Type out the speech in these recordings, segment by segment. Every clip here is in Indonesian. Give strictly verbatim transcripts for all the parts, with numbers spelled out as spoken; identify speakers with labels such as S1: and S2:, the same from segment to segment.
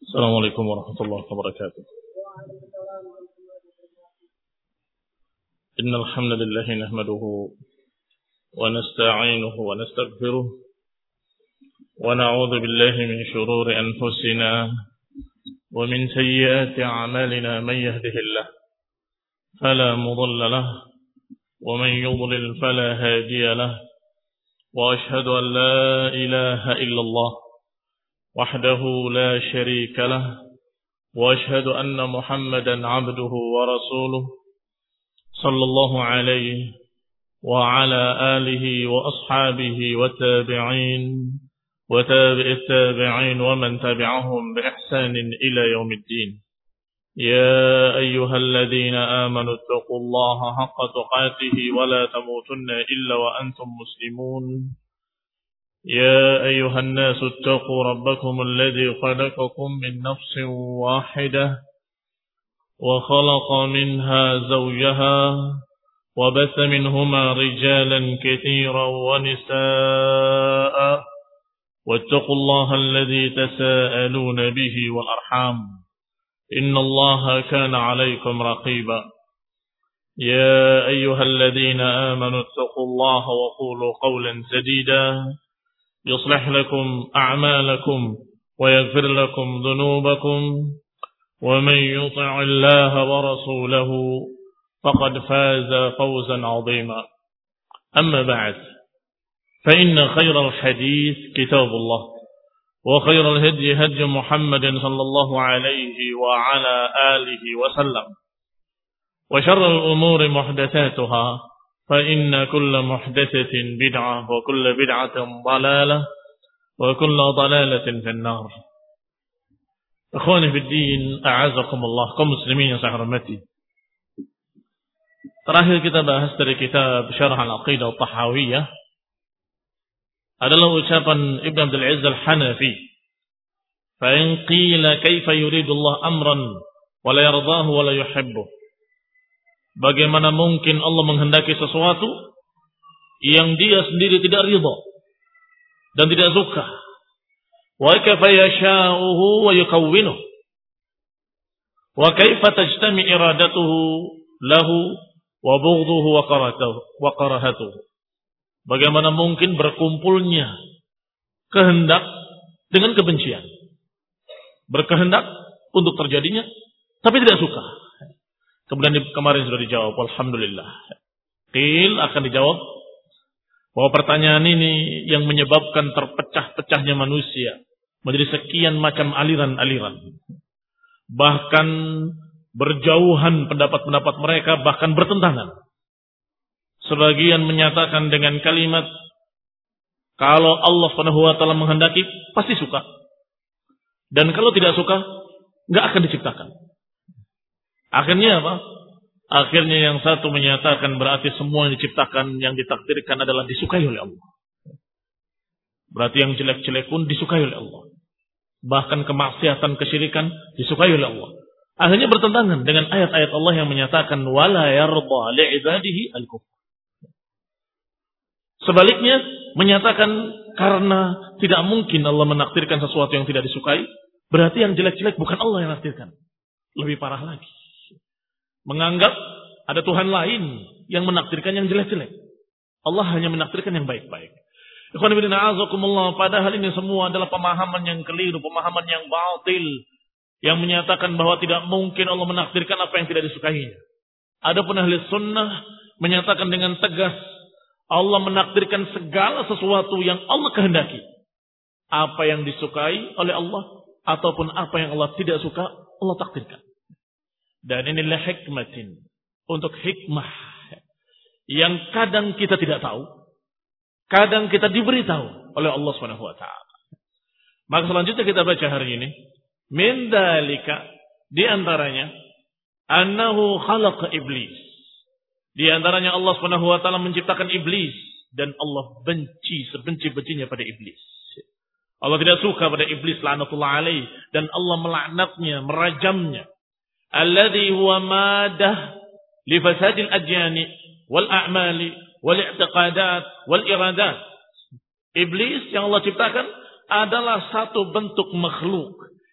S1: السلام عليكم ورحمة الله وبركاته. إن الحمد لله نحمده ونستعينه ونستغفره ونعوذ بالله من شرور أنفسنا ومن سيئات أعمالنا. من يهده الله فلا مضل له ومن يضلل فلا هادي له، وأشهد أن لا إله إلا الله وحده لا شريك له، وأشهد أن محمدا عبده ورسوله صلى الله عليه وعلى آله وأصحابه والتابعين وتابع التابعين ومن تبعهم بإحسان إلى يوم الدين. يا أيها الذين آمنوا اتقوا الله حق تقاته ولا تموتن إلا وأنتم مسلمون. يا أيها الناس اتقوا ربكم الذي خلقكم من نفس واحدة وخلق منها زوجها وبث منهما رجالا كثيرا ونساء، واتقوا الله الذي تساءلون به والأرحام إن الله كان عليكم رقيبا. يا أيها الذين آمنوا اتقوا الله وقولوا قولا سديدا يصلح لكم أعمالكم ويغفر لكم ذنوبكم، ومن يطع الله ورسوله فقد فاز فوزا عظيما. أما بعد، فإن خير الحديث كتاب الله، وخير الهدي هدي محمد صلى الله عليه وعلى آله وسلم، وشر الأمور محدثاتها، فإن كل محدثة بدعة وكل بدعة ضلالة وكل ضلالة في النار. Ikhwani fi din, a'azakumullah, kaum muslimin yang saya hormati. Terakhir kita bahas dari kitab Syarah Al-Aqidah At-Tahawiyah adalah ucapan Ibn Abdul Aziz Al-Hanafi, fa in qila kaifa yuridu Allah amran wa la yardahu wa la yuhibbuh. Bagaimana mungkin Allah menghendaki sesuatu yang dia sendiri tidak ridha dan tidak suka? Wa kaifa yasha'uhu wa yukawwinuhu. Wa kaifa tajtami iradatuhu lahu wa bughdhuhu wa karahatuhu wa karahatuhu. Bagaimana mungkin berkumpulnya kehendak dengan kebencian? Berkehendak untuk terjadinya tapi tidak suka. Kemudian kemarin sudah dijawab, alhamdulillah. Qil akan dijawab bahwa pertanyaan ini yang menyebabkan terpecah-pecahnya manusia menjadi sekian macam aliran-aliran. Bahkan berjauhan pendapat-pendapat mereka, bahkan bertentangan. Sebagian menyatakan dengan kalimat, kalau Allah Subhanahu wa taala menghendaki pasti suka. Dan kalau tidak suka, enggak akan diciptakan. Akhirnya apa? Akhirnya yang satu menyatakan berarti semua yang diciptakan, yang ditakdirkan adalah disukai oleh Allah. Berarti yang jelek-jelek pun disukai oleh Allah. Bahkan kemaksiatan, kesyirikan disukai oleh Allah. Akhirnya bertentangan dengan ayat-ayat Allah yang menyatakan wala yarda li'ibadihi al-kufr. Sebaliknya menyatakan karena tidak mungkin Allah menakdirkan sesuatu yang tidak disukai, berarti yang jelek-jelek bukan Allah yang menakdirkan. Lebih parah lagi, menganggap ada Tuhan lain yang menakdirkan yang jelek-jelek. Allah hanya menakdirkan yang baik-baik. Ikhwan fillah, a'azakumullah, padahal ini semua adalah pemahaman yang keliru, pemahaman yang batil, yang menyatakan bahwa tidak mungkin Allah menakdirkan apa yang tidak disukainya. Adapun ahli sunnah menyatakan dengan tegas, Allah menakdirkan segala sesuatu yang Allah kehendaki. Apa yang disukai oleh Allah ataupun apa yang Allah tidak suka, Allah takdirkan. Dan inilah hikmatin, untuk hikmah yang kadang kita tidak tahu, kadang kita diberitahu oleh Allah Subhanahu wa taala. Maka selanjutnya kita baca hari ini, min dzalika, di antaranya annahu khalaqa iblis. Di antaranya Allah Subhanahu wa taala menciptakan iblis dan Allah benci sebenci-bencinya pada iblis. Allah tidak suka pada iblis, laknatullah alaih, dan Allah melaknatnya, merajamnya. Alladhi huwa madah li fasadil adyani wal a'mali wal i'tiqadat wal iradat. Iblis yang Allah ciptakan adalah satu bentuk makhluk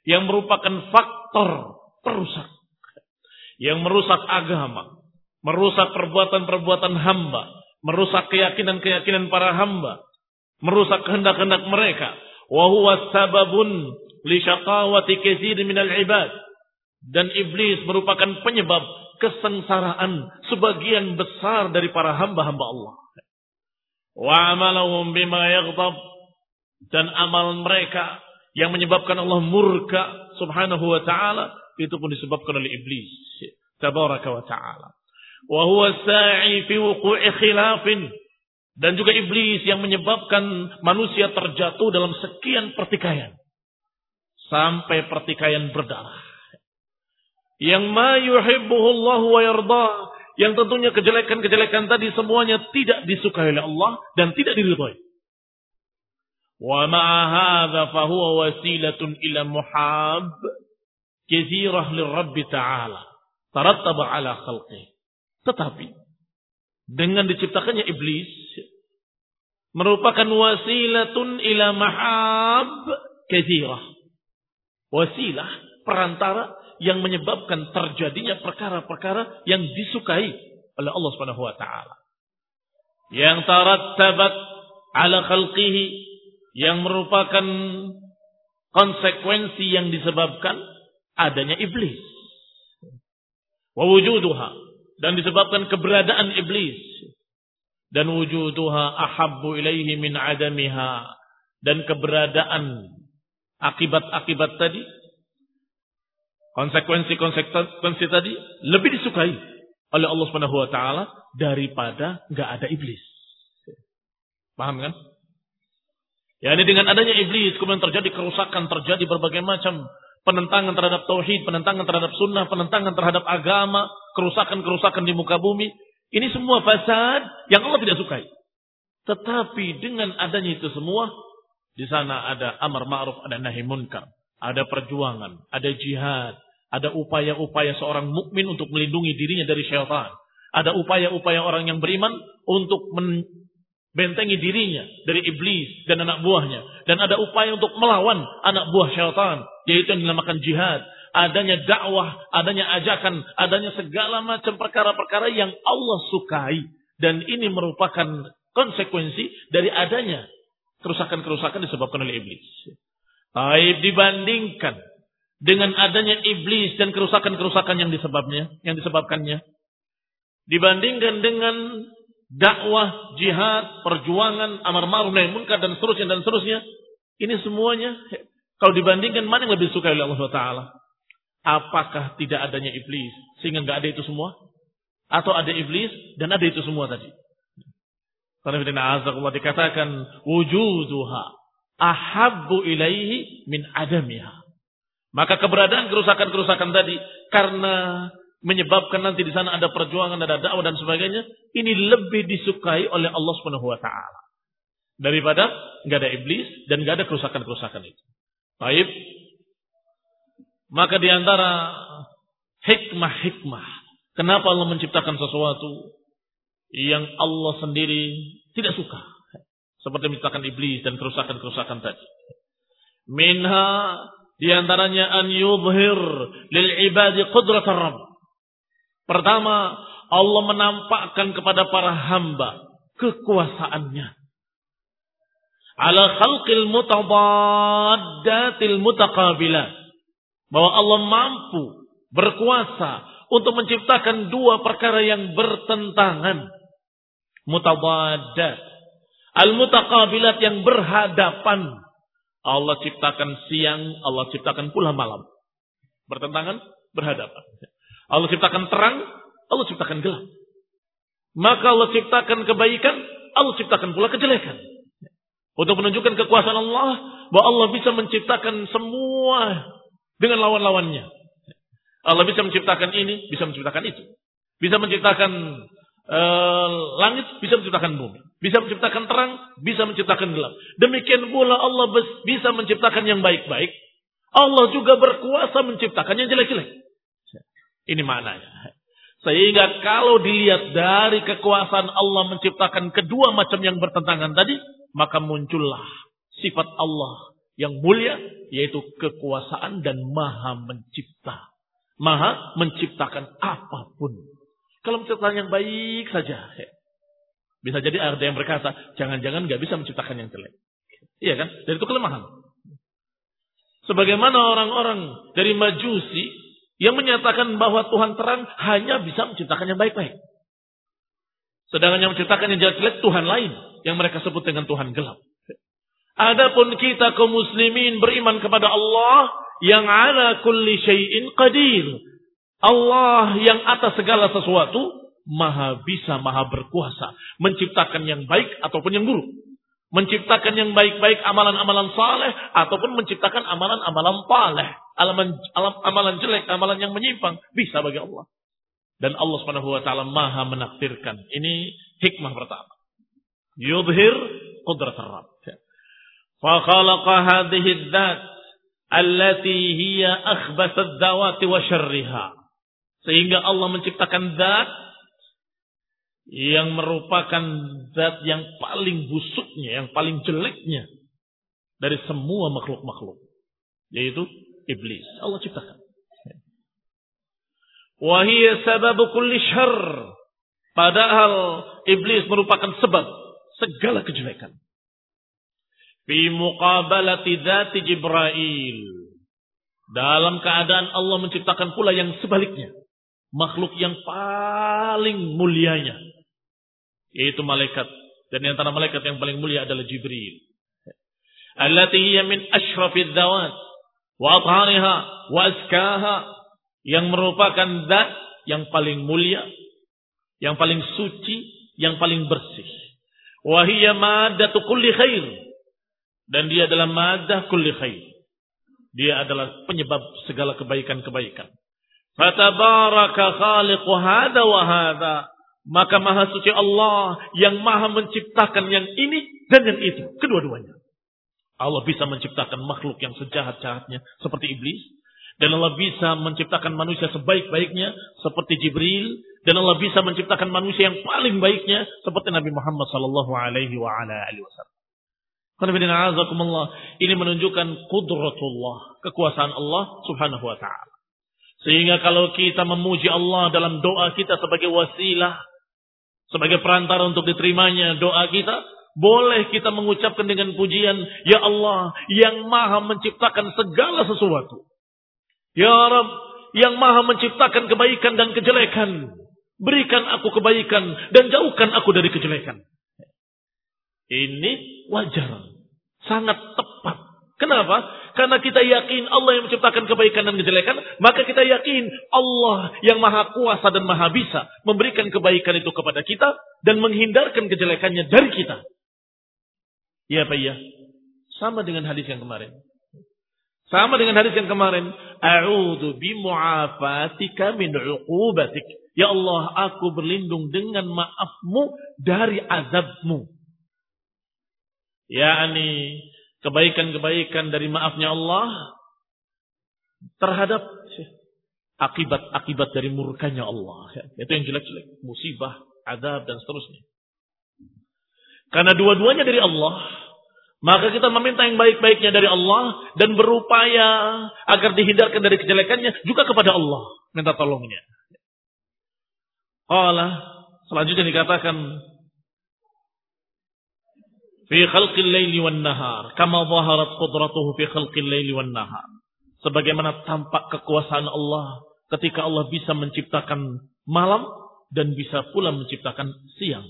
S1: yang merupakan faktor perusak, yang merusak agama, merusak perbuatan-perbuatan hamba, merusak keyakinan-keyakinan para hamba, merusak kehendak-kehendak mereka. Wa huwa sababun li syaqawati katsirin minal ibad. Dan iblis merupakan penyebab kesengsaraan sebagian besar dari para hamba-hamba Allah. Wa amalahum bima yaghdab, dan amal mereka yang menyebabkan Allah murka subhanahu wa ta'ala, itu pun disebabkan oleh iblis tabaraka wa ta'ala. Wa huwa sa'i fi wuqu'i khilafin, dan juga iblis yang menyebabkan manusia terjatuh dalam sekian pertikaian sampai pertikaian berdarah. Yang ma yuhibbuhu Allah wa yarda, yang tentunya kejelekan-kejelekan tadi semuanya tidak disukai oleh Allah dan tidak diridhai. Wa ma'a hadza fa huwa wasilatun ila muhab katsirah lirrabb ta'ala tarattaba ala khalqihi. Tetapi dengan diciptakannya iblis merupakan wasilatun ila mahab katsirah. Wasilah, perantara yang menyebabkan terjadinya perkara-perkara yang disukai oleh Allah Subhanahu wa taala. Yang tarattabat ala khalqihi, yang merupakan konsekuensi yang disebabkan adanya iblis. Wa wujuduha, dan disebabkan keberadaan iblis. Dan wujuduha ahabbu ilaihi min adamiha, dan keberadaan akibat-akibat tadi, konsekuensi-konsekuensi tadi lebih disukai oleh Allah Subhanahu wa taala daripada enggak ada iblis. Paham kan? Ya, ini dengan adanya iblis kemudian terjadi kerusakan, terjadi berbagai macam penentangan terhadap tauhid, penentangan terhadap sunnah, penentangan terhadap agama, kerusakan-kerusakan di muka bumi. Ini semua fasad yang Allah tidak sukai. Tetapi dengan adanya itu semua, di sana ada amar ma'ruf, ada nahi munkar, ada perjuangan, ada jihad, ada upaya-upaya seorang mukmin untuk melindungi dirinya dari syaitan. Ada upaya-upaya orang yang beriman untuk membentengi dirinya dari iblis dan anak buahnya. Dan ada upaya untuk melawan anak buah syaitan, yaitu yang dinamakan jihad. Adanya dakwah, adanya ajakan, adanya segala macam perkara-perkara yang Allah sukai. Dan ini merupakan konsekuensi dari adanya kerusakan-kerusakan disebabkan oleh iblis. Taib dibandingkan dengan adanya iblis dan kerusakan-kerusakan yang disebabnya, yang disebabkannya, dibandingkan dengan dakwah, jihad, perjuangan, amar ma'ruf nahi munkar dan seterusnya dan seterusnya, ini semuanya kalau dibandingkan mana yang lebih suka oleh Allah Subhanahu wa taala? Apakah tidak adanya iblis sehingga enggak ada itu semua? Atau ada iblis dan ada itu semua tadi? Karena Allah dikatakan wujuduha ahabbu ilaihi min adamiha. Maka keberadaan kerusakan-kerusakan tadi karena menyebabkan nanti di sana ada perjuangan, ada dakwah dan sebagainya, ini lebih disukai oleh Allah Subhanahu wa taala daripada enggak ada iblis dan enggak ada kerusakan-kerusakan itu. Baik. Maka di antara hikmah-hikmah kenapa Allah menciptakan sesuatu yang Allah sendiri tidak suka, seperti menciptakan iblis dan kerusakan-kerusakan tadi. Minha, di antaranya an yudhhir lil ibadi qudratar rabb. Pertama, Allah menampakkan kepada para hamba kekuasaannya. Ala khalqil mutadaddatil mutaqabilat. Bahwa Allah mampu berkuasa untuk menciptakan dua perkara yang bertentangan. Mutadaddat. Al-mutaqabilat yang berhadapan. Allah ciptakan siang, Allah ciptakan pula malam. Bertentangan, berhadapan. Allah ciptakan terang, Allah ciptakan gelap. Maka Allah ciptakan kebaikan, Allah ciptakan pula kejelekan. Untuk menunjukkan kekuasaan Allah, bahwa Allah bisa menciptakan semua dengan lawan-lawannya. Allah bisa menciptakan ini, bisa menciptakan itu. Bisa menciptakan uh, langit, bisa menciptakan bumi. Bisa menciptakan terang, bisa menciptakan gelap. Demikian pula Allah bisa menciptakan yang baik-baik. Allah juga berkuasa menciptakan yang jelek-jelek. Ini maknanya. Sehingga kalau dilihat dari kekuasaan Allah menciptakan kedua macam yang bertentangan tadi, maka muncullah sifat Allah yang mulia, yaitu kekuasaan dan maha mencipta. Maha menciptakan apapun. Kalau menciptakan yang baik saja. Bisa jadi ada yang berkata, jangan-jangan gak bisa menciptakan yang jelek. Iya kan? Dan itu kelemahan. Sebagaimana orang-orang dari Majusi yang menyatakan bahwa Tuhan terang hanya bisa menciptakan yang baik-baik. Sedangkan yang menciptakan yang jelek-jelek Tuhan lain yang mereka sebut dengan Tuhan gelap. Adapun kita kaum muslimin beriman kepada Allah yang ala kulli syai'in qadir. Allah yang atas segala sesuatu maha bisa, maha berkuasa menciptakan yang baik ataupun yang buruk. Menciptakan yang baik-baik amalan-amalan saleh ataupun menciptakan amalan-amalan paleh, amalan, amalan jelek, amalan yang menyimpang, bisa bagi Allah. Dan Allah Subhanahu wa taala maha menakdirkan. Ini hikmah pertama. Yudhir qudrat ar-Rabb. Fa khalaqa hadhihi adh-dhat allati hiya akhbath adh-dhawati wa syarriha. Sehingga Allah menciptakan zat yang merupakan zat yang paling busuknya, yang paling jeleknya dari semua makhluk-makhluk, yaitu iblis. Allah ciptakan. Wa hiya sababu kulli syarr. Padahal iblis merupakan sebab segala kejelekan. Fi muqabalati dzati Jibril. Dalam keadaan Allah menciptakan pula yang sebaliknya, makhluk yang paling mulianya, yaitu malaikat. Dan di antara malaikat yang paling mulia adalah Jibril. Allati hiya min asyrafidz dzawat wa athhariha wa azkaha, yang merupakan zat yang paling mulia, yang paling suci, yang paling bersih. Wa hiya maddatu kulli khair, dan dia adalah maddah kulli khair. Dia adalah penyebab segala kebaikan-kebaikan. Fatabaraka khaliqu hada wa hada. Maka maha suci Allah yang maha menciptakan yang ini dan yang itu, kedua-duanya. Allah bisa menciptakan makhluk yang sejahat-jahatnya seperti iblis, dan Allah bisa menciptakan manusia sebaik-baiknya seperti Jibril, dan Allah bisa menciptakan manusia yang paling baiknya seperti Nabi Muhammad sallallahu alaihi wa ala alihi wasallam. Ini menunjukkan qudratullah, kekuasaan Allah subhanahu wa ta'ala. Sehingga kalau kita memuji Allah dalam doa kita sebagai wasilah, sebagai perantara untuk diterimanya doa kita, boleh kita mengucapkan dengan pujian, Ya Allah yang maha menciptakan segala sesuatu. Ya Rabb yang maha menciptakan kebaikan dan kejelekan. Berikan aku kebaikan dan jauhkan aku dari kejelekan. Ini wajar. Sangat tepat. Kenapa? Karena kita yakin Allah yang menciptakan kebaikan dan kejelekan, maka kita yakin Allah yang maha kuasa dan maha bisa memberikan kebaikan itu kepada kita dan menghindarkan kejelekannya dari kita. Ya Pak ya. Sama dengan hadis yang kemarin. Sama dengan hadis yang kemarin. A'udzu bimu'afatika min 'uqubatik. Ya Allah, aku berlindung dengan maafmu dari azabmu. yakni kebaikan-kebaikan dari maafnya Allah terhadap akibat-akibat dari murkanya Allah. Itu yang jelek-jelek, musibah, azab dan seterusnya. Karena dua-duanya dari Allah, maka kita meminta yang baik-baiknya dari Allah dan berupaya agar dihindarkan dari kejelekannya juga kepada Allah, minta tolongnya. Qala, selanjutnya dikatakan fi khalqil laili wan nahar kama dhaharat qudratuhu fi khalqil laili wan nahar. Sebagaimana tampak kekuasaan Allah ketika Allah bisa menciptakan malam dan bisa pula menciptakan siang.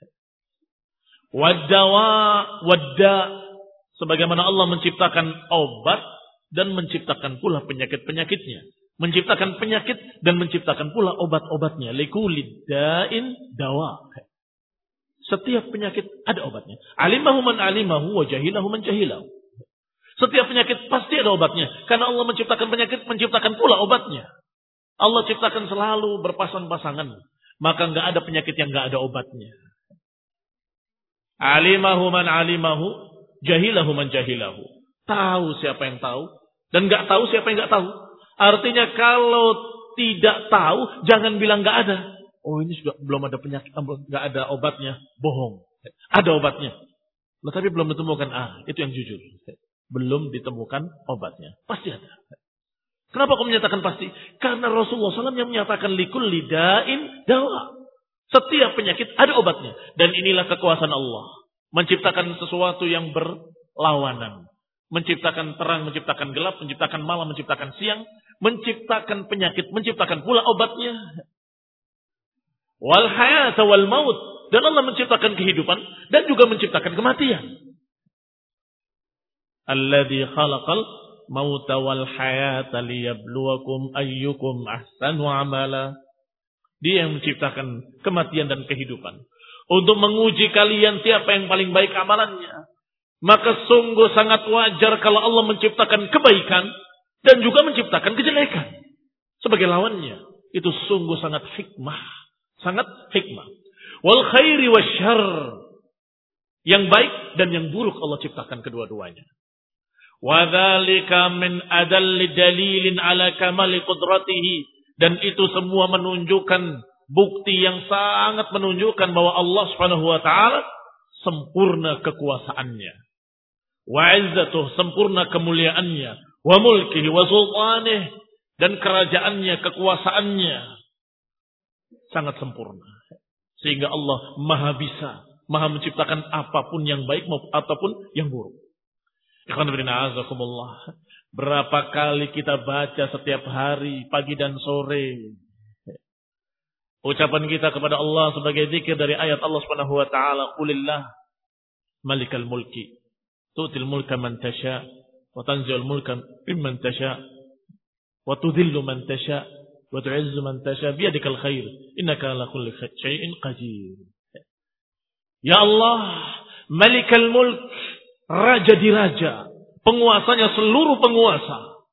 S1: Wadawa wadda, sebagaimana Allah menciptakan obat dan menciptakan pula penyakit-penyakitnya. Menciptakan penyakit dan menciptakan pula obat-obatnya. Likulid da'in dawa. Setiap penyakit ada obatnya. Alimahu man alimahu wa jahilahu man jahilahu. Setiap penyakit pasti ada obatnya. Karena Allah menciptakan penyakit, menciptakan pula obatnya. Allah ciptakan selalu berpasang-pasangan. Maka enggak ada penyakit yang enggak ada obatnya. Alimahu man alimahu, jahilahu man jahilahu. Tahu siapa yang tahu dan enggak tahu siapa yang enggak tahu. Artinya kalau tidak tahu jangan bilang enggak ada. Oh ini sudah belum ada penyakit, enggak ada obatnya, bohong. Ada obatnya. Nah, tapi belum ditemukan. Ah, itu yang jujur. belum ditemukan obatnya. Pasti ada. Kenapa kau menyatakan pasti? Karena Rasulullah shallallahu alaihi wasallam yang menyatakan likulli da'in dawa. Setiap penyakit ada obatnya. Dan inilah kekuasaan Allah. Menciptakan sesuatu yang berlawanan. Menciptakan terang, menciptakan gelap, menciptakan malam, menciptakan siang. Menciptakan penyakit, menciptakan pula obatnya. Wal hayata wal maut. Dan Allah menciptakan kehidupan dan juga menciptakan kematian. Alladzi khalaqal mauta wal hayata liyabluwakum ayyukum ahsanu amala. Dia yang menciptakan kematian dan kehidupan untuk menguji kalian siapa yang paling baik amalannya. Maka sungguh sangat wajar kalau Allah menciptakan kebaikan dan juga menciptakan kejelekan sebagai lawannya. Itu sungguh sangat hikmah, sangat hikmah. Wal khairi wasyarr. Yang baik dan yang buruk Allah ciptakan kedua-duanya. Wa dzalika min adalli dalilin ala kamali qudratihi. Dan itu semua menunjukkan bukti yang sangat menunjukkan bahwa Allah Subhanahu wa taala sempurna kekuasaannya. Wa izzatuh, sempurna kemuliaannya, wa mulkihi wa sultanih, dan kerajaannya, kekuasaannya sangat sempurna. Sehingga Allah maha bisa, maha menciptakan apapun yang baik ataupun yang buruk. Ikhwan fillah, a'azakumullah. Berapa kali kita baca setiap hari, pagi dan sore, ucapan kita kepada Allah sebagai zikir dari ayat Allah Subhanahu wa taala, qulillah malikal mulki tu'til mulka man tasha wa tanzi'ul mulka mimman tasha wa tudhillu man tasha wa tu'izzu man tasha biyadikal khair innaka ala kulli syai'in qadir. Ya Allah, malikal mulk, raja di raja, penguasanya seluruh penguasa,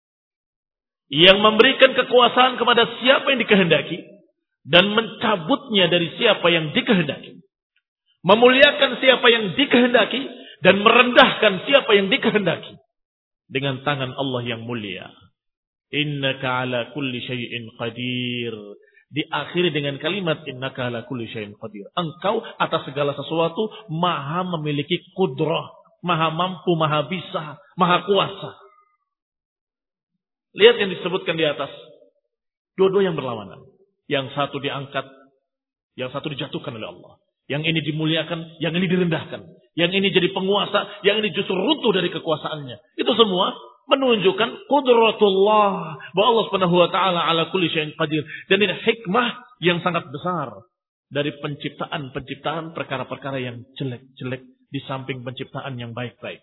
S1: yang memberikan kekuasaan kepada siapa yang dikehendaki dan mencabutnya dari siapa yang dikehendaki, memuliakan siapa yang dikehendaki dan merendahkan siapa yang dikehendaki dengan tangan Allah yang mulia. Innaka ala kulli syai'in qadir. Diakhiri dengan kalimat innaka ala kulli syai'in qadir. Engkau atas segala sesuatu maha memiliki kudrah, maha mampu, maha bisa, maha kuasa. Lihat yang disebutkan di atas. Dua-dua yang berlawanan. Yang satu diangkat, yang satu dijatuhkan oleh Allah. Yang ini dimuliakan, yang ini direndahkan. Yang ini jadi penguasa, yang ini justru runtuh dari kekuasaannya. Itu semua menunjukkan qudratullah, bahwa Allah Subhanahu wa taala ala kulli syai'in qadir. Dan ini hikmah yang sangat besar dari penciptaan-penciptaan perkara-perkara yang jelek-jelek di samping penciptaan yang baik-baik.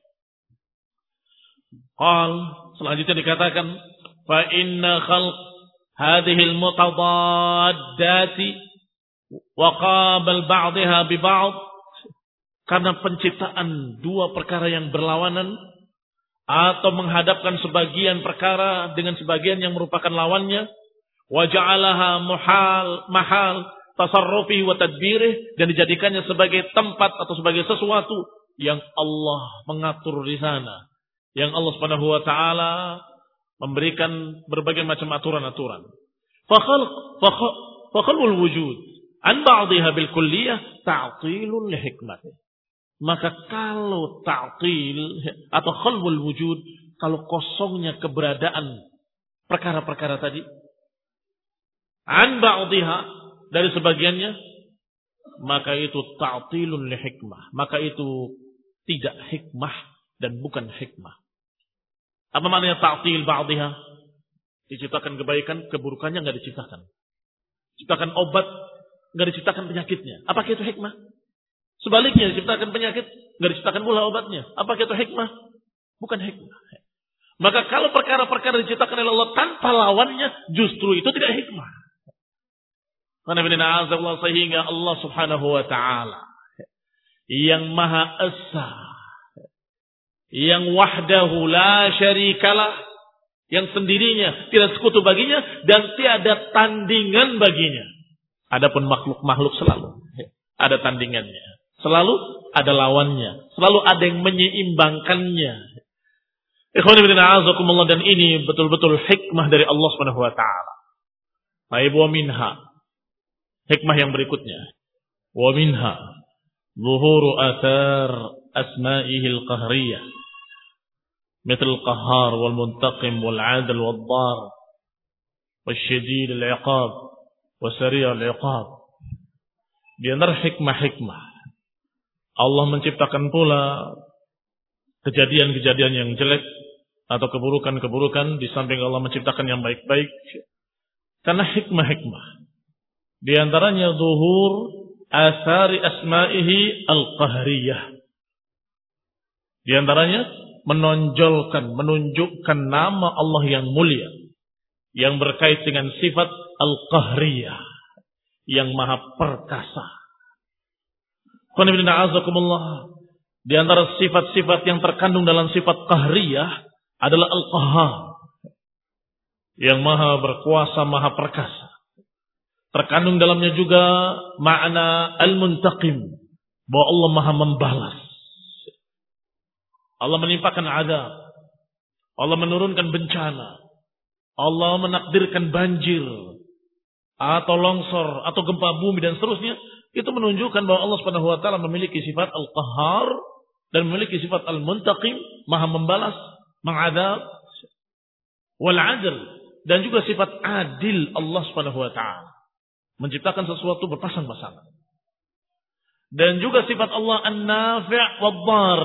S1: Qal, selanjutnya dikatakan, fa inna khalq hadhihi al-mutadaddati wa qabal ba'daha bi ba'd, karena penciptaan dua perkara yang berlawanan atau menghadapkan sebagian perkara dengan sebagian yang merupakan lawannya, wa ja'alaha muhal mahal tasarrufi wa tadbirih, dan dijadikannya sebagai tempat atau sebagai sesuatu yang Allah mengatur di sana, yang Allah Subhanahu wa taala memberikan berbagai macam aturan-aturan. Fa khalq fa khalqul wujud an ba'dihha bil kulliyah ta'tilun li hikmatih. Maka kalau ta'til atau khalqul wujud, kalau kosongnya keberadaan perkara-perkara tadi, an ba'dihha, dari sebagiannya, maka itu ta'tilun li hikmah. Maka itu tidak hikmah dan bukan hikmah. Apa maknanya ta'til ba'dihha? Diciptakan kebaikan, keburukannya enggak diciptakan. Ciptakan obat, enggak diciptakan penyakitnya. Apakah itu hikmah? Sebaliknya, diciptakan penyakit, enggak diciptakan pula obatnya. Apakah itu hikmah? Bukan hikmah. Maka kalau perkara-perkara diciptakan oleh Allah tanpa lawannya, justru itu tidak hikmah. Sehingga Allah Subhanahu wa taala yang Maha Esa, yang wahdahu la syarikalah, yang sendirinya tidak sekutu baginya dan tiada tandingan baginya. Adapun makhluk-makhluk selalu ada tandingannya, selalu ada lawannya, selalu ada yang menyeimbangkannya. Ikhwani fillah, a'azakumullah, dan ini betul-betul hikmah dari Allah Subhanahu wa taala. Baik, wa minha, hikmah yang berikutnya, wa minha zuhuru athar asma'ihi al-qahriyah, مثل القهار والمنتقم والعادل والضار والشديد العقاب وسريع العقاب. Di antara hikmah-hikmah Allah menciptakan pula kejadian-kejadian yang jelek atau keburukan-keburukan di samping Allah menciptakan yang baik-baik karena hikmah-hikmah. Di antaranya zuhur asari asma'ihi al-qahriyah. Di antaranya menonjolkan, menunjukkan nama Allah yang mulia yang berkait dengan sifat al-qahriyah yang maha perkasa. Di antara sifat-sifat yang terkandung dalam sifat qahriyah adalah al-qahhar yang maha berkuasa, maha perkasa. Terkandung dalamnya juga makna al-muntaqim, bahwa Allah maha membalas. Allah menimpakan azab, Allah menurunkan bencana, Allah menakdirkan banjir atau longsor atau gempa bumi dan seterusnya. Itu menunjukkan bahwa Allah Subhanahu wa taala memiliki sifat al-qahhar dan memiliki sifat al-muntaqim, maha membalas, mengadab, wal adl, dan juga sifat adil Allah Subhanahu wa taala, menciptakan sesuatu berpasang-pasangan. Dan juga sifat Allah an-nafi' wad-dhar,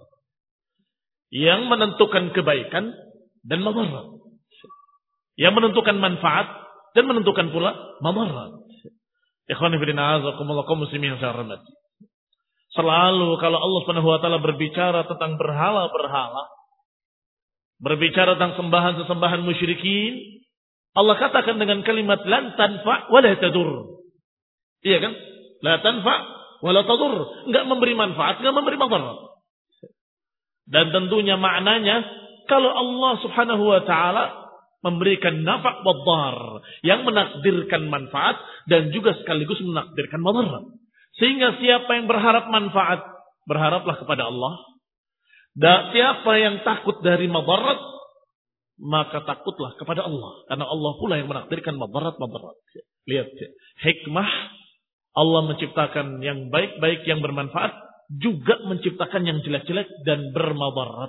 S1: yang menentukan kebaikan dan madarat, yang menentukan manfaat dan menentukan pula madarat. Ikhwani fillah, azakumullah, kaum muslimin yang saya hormati. Selalu kalau Allah Subhanahu wa taala berbicara tentang berhala-berhala, berbicara tentang sembahan-sembahan musyrikin, Allah katakan dengan kalimat lan tanfa' wa la tadur. Iya kan? La tanfa' wa la tadur, enggak memberi manfaat, enggak memberi madarat. Dan tentunya maknanya kalau Allah Subhanahu wa taala memberikan nafa' wa dhar, yang menakdirkan manfaat dan juga sekaligus menakdirkan madarat. Sehingga siapa yang berharap manfaat, berharaplah kepada Allah. Dan siapa yang takut dari madarat, maka takutlah kepada Allah. Karena Allah pula yang menakdirkan madarat-madarat. Lihat, hikmah Allah menciptakan yang baik-baik, yang bermanfaat, juga menciptakan yang jelek-jelek dan bermadarat.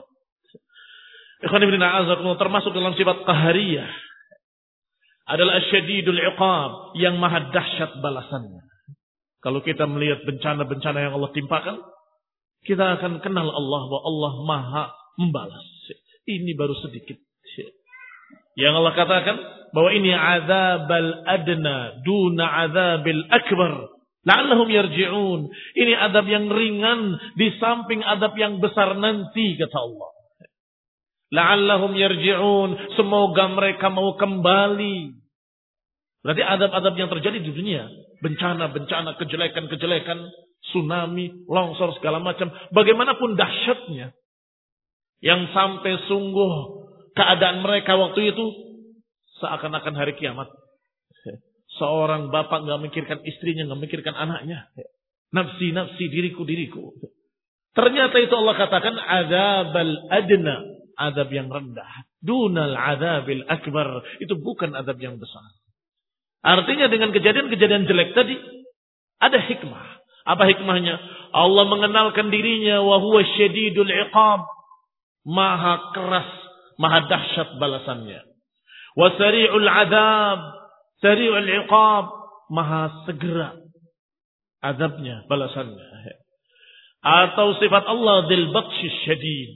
S1: Termasuk dalam sifat qahariyah adalah asyadidul iqab, yang maha dahsyat balasannya. Kalau kita melihat bencana-bencana yang Allah timpakan, kita akan kenal Allah, bahwa Allah maha membalas. Ini baru sedikit. Yang Allah katakan bahwa ini azabal adna duna azabil akbar la'allahum yarji'un. Ini adab yang ringan di samping adab yang besar nanti, kata Allah. La'allahum yarji'un, semoga mereka mau kembali. Berarti adab-adab yang terjadi di dunia, bencana-bencana, kejelekan-kejelekan, tsunami, longsor, segala macam, bagaimanapun dahsyatnya, yang sampai sungguh keadaan mereka waktu itu seakan-akan hari kiamat. Seorang bapak nggak memikirkan istrinya, nggak memikirkan anaknya. Nafsi, nafsi, diriku, diriku. Ternyata itu Allah katakan azabal adna, adab yang rendah. Dunal adabil akbar, itu bukan adab yang besar. Artinya dengan kejadian-kejadian jelek tadi ada hikmah. Apa hikmahnya? Allah mengenalkan dirinya wa huwa syadidul iqab, maha keras, maha dahsyat balasannya. Wa sari'ul adab, sari'ul iqab, maha segera adabnya, balasannya. Atau sifat Allah dzil batsyis syadid.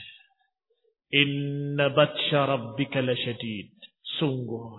S1: Inna batsya rabbika lasyadid. Sungguh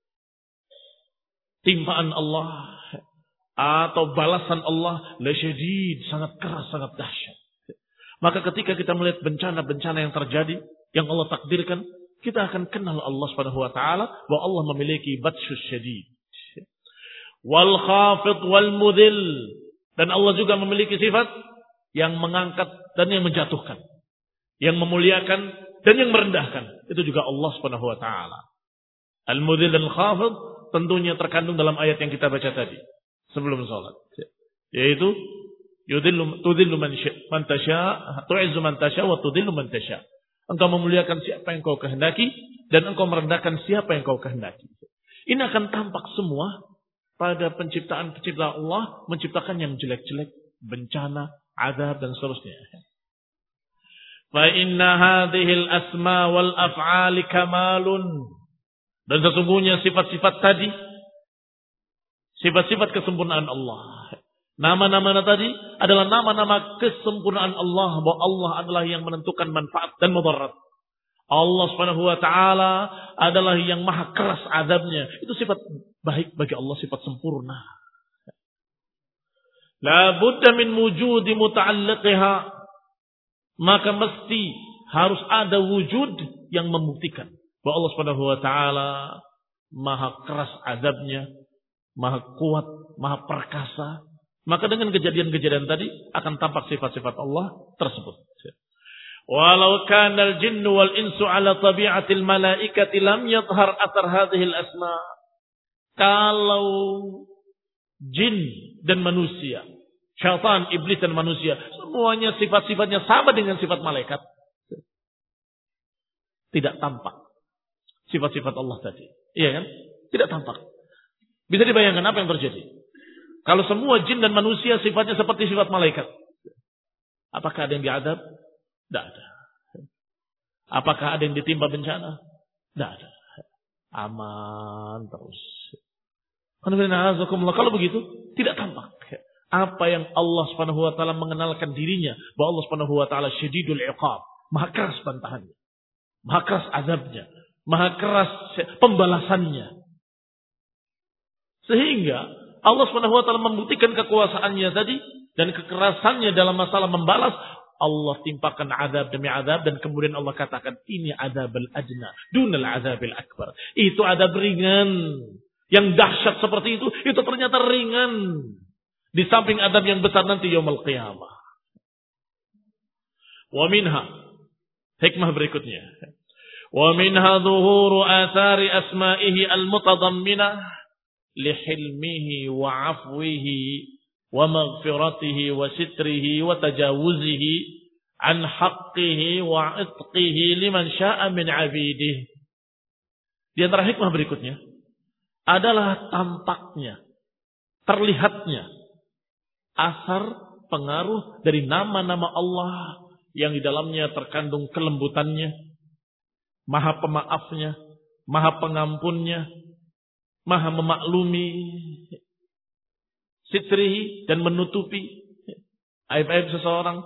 S1: timpaan Allah atau balasan Allah lasyadid, sangat keras, sangat dahsyat. Maka ketika kita melihat bencana-bencana yang terjadi, yang Allah takdirkan, kita akan kenal Allah Subhanahu wa taala, bahwa Allah memiliki batsyus syadid. Wal khafid wal mudhil, dan Allah juga memiliki sifat yang mengangkat dan yang menjatuhkan, yang memuliakan dan yang merendahkan. Itu juga Allah Subhanahu wa taala. Al-mudhil dan khafid tentunya terkandung dalam ayat yang kita baca tadi sebelum salat, yaitu yudhillu tudhillu man tasha, tu'izzu man tasha wa tudhillu man tasha. Engkau memuliakan siapa yang kau kehendaki dan engkau merendahkan siapa yang kau kehendaki. Ini akan tampak semua pada penciptaan-penciptaan Allah, menciptakan yang jelek-jelek, bencana, azab dan seterusnya. Fa inna hadhil asma wal af'ali kamalun. Dan sesungguhnya sifat-sifat tadi, sifat-sifat kesempurnaan Allah. Nama-nama tadi adalah nama-nama kesempurnaan Allah, bahwa Allah adalah yang menentukan manfaat dan mudarat. Allah Subhanahu wa taala adalah yang maha keras azabnya. Itu sifat baik bagi Allah, sifat sempurna. La budda min wujudi muta'alliqiha. Maka mesti harus ada wujud yang membuktikan bahwa Allah Subhanahu wa taala maha keras azabnya, maha kuat, maha perkasa. Maka dengan kejadian-kejadian tadi akan tampak sifat-sifat Allah tersebut. Walau kana al-jinnu wal insu ala tabi'atil malaikati lam yadhhar athar hadhihi al-asma. Kalau jin dan manusia, syaitan, iblis dan manusia, semuanya sifat-sifatnya sama dengan sifat malaikat, tidak tampak sifat-sifat Allah tadi. Iya kan? Tidak tampak. Bisa dibayangkan apa yang terjadi? Kalau semua jin dan manusia sifatnya seperti sifat malaikat, apakah ada yang diadab? Tidak ada. Apakah ada yang ditimpa bencana? Tidak ada. Aman terus. Kalau begitu, tidak tampak apa yang Allah Subhanahu wa taala mengenalkan dirinya, bahwa Allah Subhanahu wa taala syadidul iqab, maha keras bantahannya, maha keras azabnya, maha keras pembalasannya. Sehingga Allah Subhanahu wa taala membuktikan kekuasaannya tadi dan kekerasannya dalam masalah membalas. Allah timpakan azab demi azab, dan kemudian Allah katakan ini azabul adna dunal azabil akbar. Itu azab ringan. Yang dahsyat seperti itu, itu ternyata ringan di samping azab yang besar nanti yaumul qiyamah. Wa minha, hikmah berikutnya. Wa minha dhuhuru athari asma'ihi al-mutadamminah li hilmihi wa afwihi wa maghfiratihi wa sitrihi wa tajawuzihi an haqqihi wa itqihi liman sya'a min 'abidihi. Di antara hikmah berikutnya adalah tampaknya, terlihatnya asar pengaruh dari nama-nama Allah yang di dalamnya terkandung kelembutannya, maha pemaafnya, maha pengampunnya, maha memaklumi, sitrihi, dan menutupi aib-aib seseorang,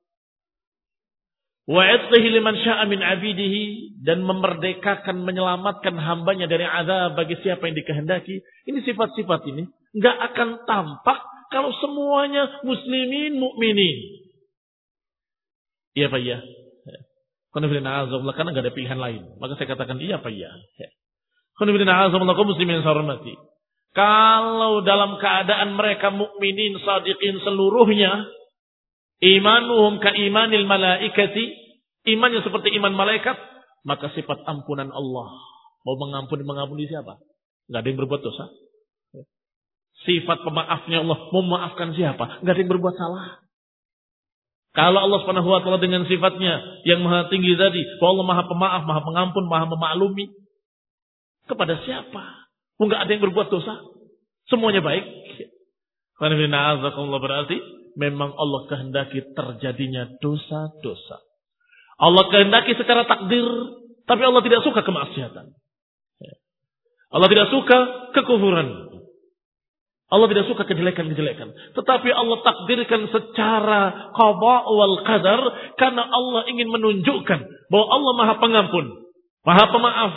S1: wa itqihi liman sya'a min 'abidihi, dan memerdekakan, menyelamatkan hambanya dari azab bagi siapa yang dikehendaki. Ini sifat-sifat ini enggak akan tampak kalau semuanya muslimin mukminin. Iya Pak ya. Karena enggak ada pilihan lain. Maka saya katakan iya Pak ya. Karena kaum muslimin yang saya hormati. Kalau dalam keadaan mereka mukminin sadiqin seluruhnya, imanuhum ka imanil malaikati, imannya seperti iman malaikat, maka sifat ampunan Allah, mau mengampuni mengampuni siapa? Enggak ada yang berbuat dosa. Sifat pemaafnya Allah, mau memaafkan siapa? Enggak ada yang berbuat salah. Kalau Allah Subhanahu wa taala dengan sifatnya yang maha tinggi tadi, bahwa Allah maha pemaaf, maha pengampun, maha memaklumi, kepada siapa? Enggak ada yang berbuat dosa. Semuanya baik. Karena berarti memang Allah kehendaki terjadinya dosa-dosa. Allah kehendaki secara takdir, tapi Allah tidak suka kemaksiatan. Allah tidak suka kekufuran. Allah tidak suka kejelekan-kejelekan. Tetapi Allah takdirkan secara qada wal qadar, karena Allah ingin menunjukkan bahwa Allah maha pengampun, maha pemaaf,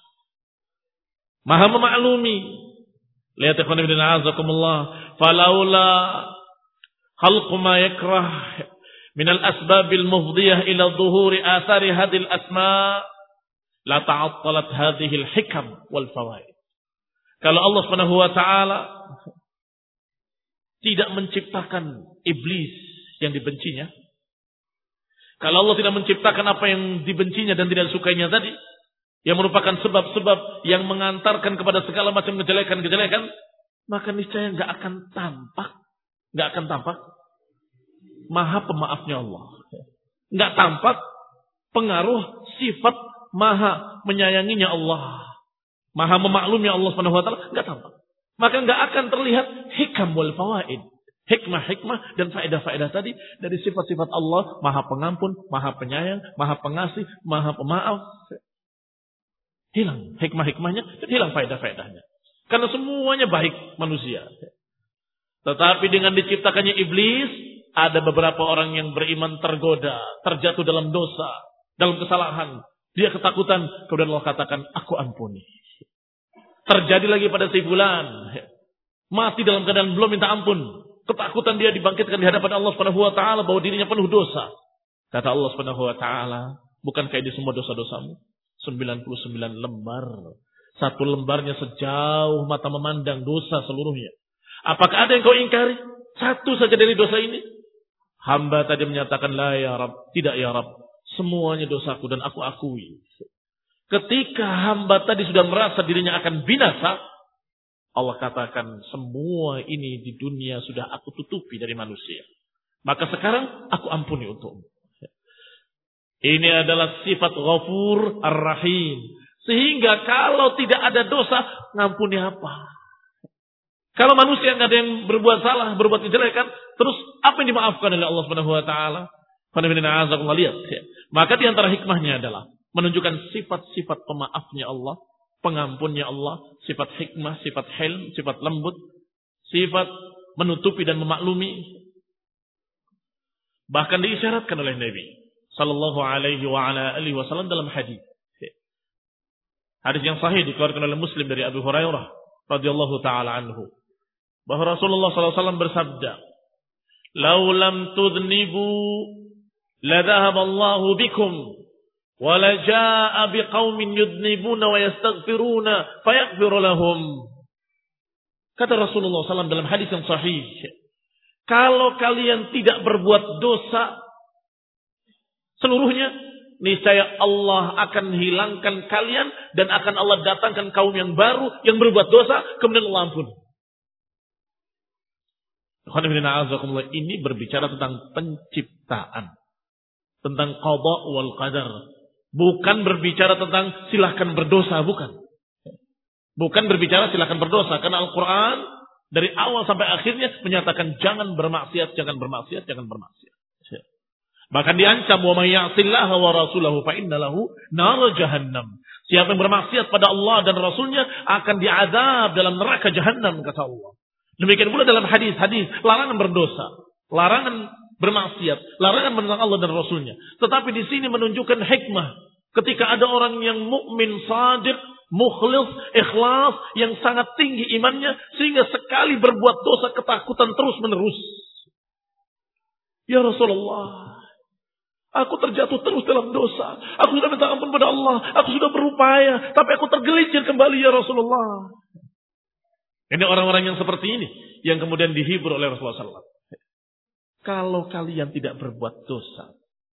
S1: maha memaklumi. Lihat ikhwan ibn a'azakumullah, falaula khalqu ma yakrah min al-asbab al-mufdiyah ila dhuhuri athari hadhihi al-asma la ta'attalat hadhihi al-hikam wal fawaid. Kalau Allah Subhanahu wa taala tidak menciptakan iblis yang dibencinya, kalau Allah tidak menciptakan apa yang dibencinya dan tidak disukainya tadi, yang merupakan sebab-sebab yang mengantarkan kepada segala macam kejelekan-kejelekan, maka niscaya nggak akan tampak, nggak akan tampak maha pemaafnya Allah, nggak tampak pengaruh sifat maha menyayanginya Allah, maha memaklumi Allah Subhanahu wa taala, nggak tampak. Maka nggak akan terlihat hikam wal fawaid, hikmah-hikmah dan faedah-faedah tadi dari sifat-sifat Allah, Maha Pengampun, Maha Penyayang, Maha Pengasih, Maha Pemaaf. Hilang hikmah-hikmahnya dan hilang faedah-faedahnya. Karena semuanya baik manusia. Tetapi dengan diciptakannya iblis, ada beberapa orang yang beriman tergoda, terjatuh dalam dosa, dalam kesalahan. Dia ketakutan, kemudian Allah katakan, aku ampuni. Terjadi lagi pada si fulan, mati dalam keadaan belum minta ampun. Ketakutan dia dibangkitkan di hadapan Allah Subhanahu wa taala bahwa dirinya penuh dosa. Kata Allah Subhanahu wa taala, bukankah ini semua dosa-dosamu? sembilan puluh sembilan lembar. Satu lembarnya sejauh mata memandang dosa seluruhnya. Apakah ada yang kau ingkari? Satu saja dari dosa ini? Hamba tadi menyatakan, la ya Rabb, tidak ya Rabb. Semuanya dosaku dan aku akui. Ketika hamba tadi sudah merasa dirinya akan binasa, Allah katakan, semua ini di dunia sudah aku tutupi dari manusia. Maka sekarang aku ampuni untukmu. Ini adalah sifat Ghafur Ar-Rahim. Sehingga kalau tidak ada dosa, ngampuni apa? Kalau manusia nggak ada yang berbuat salah, berbuat kejelekan, terus apa yang dimaafkan oleh Allah Subhanahu wa taala? Maka di antara hikmahnya adalah menunjukkan sifat-sifat pemaafnya Allah, pengampunnya Allah, sifat hikmah, sifat hilm, sifat lembut, sifat menutupi dan memaklumi. Bahkan diisyaratkan oleh Nabi sallallahu alaihi wa ala alihi wasallam dalam hadis. Hadis yang sahih dikeluarkan oleh Muslim dari Abu Hurairah radhiyallahu taala anhu, bahwa Rasulullah sallallahu alaihi wasallam bersabda, "Lau lam tudhnibu la dhahaba Allahu bikum wa la jaa'a biqaumin yudhnibuna wa yastaghfiruna fayaghfir lahum." Kata Rasulullah sallallahu alaihi wasallam dalam hadis yang sahih, kalau kalian tidak berbuat dosa seluruhnya, niscaya Allah akan hilangkan kalian dan akan Allah datangkan kaum yang baru yang berbuat dosa, kemudian Allah ampun. Ini berbicara tentang penciptaan, tentang qada wal qadar, bukan berbicara tentang silahkan berdosa, bukan. Bukan berbicara silahkan berdosa, karena Al-Quran dari awal sampai akhirnya menyatakan jangan bermaksiat, jangan bermaksiat, jangan bermaksiat. Bahkan diancam, wa may ya'sillaha wa rasulahu fa inna lahu nar jahannam. Siapa yang bermaksiat pada Allah dan Rasulnya akan diazab dalam neraka jahannam, kata Allah. Demikian pula dalam hadis-hadis larangan berdosa, larangan bermaksiat, larangan menentang Allah dan Rasulnya. Tetapi di sini menunjukkan hikmah. Ketika ada orang yang mukmin sadiq, mukhlis, ikhlas, yang sangat tinggi imannya, sehingga sekali berbuat dosa ketakutan terus menerus. Ya Rasulullah, aku terjatuh terus dalam dosa. Aku sudah minta ampun pada Allah. Aku sudah berupaya, tapi aku tergelincir kembali ya Rasulullah. Ini orang-orang yang seperti ini yang kemudian dihibur oleh Rasulullah sallallahu alaihi wasallam. Kalau kalian tidak berbuat dosa,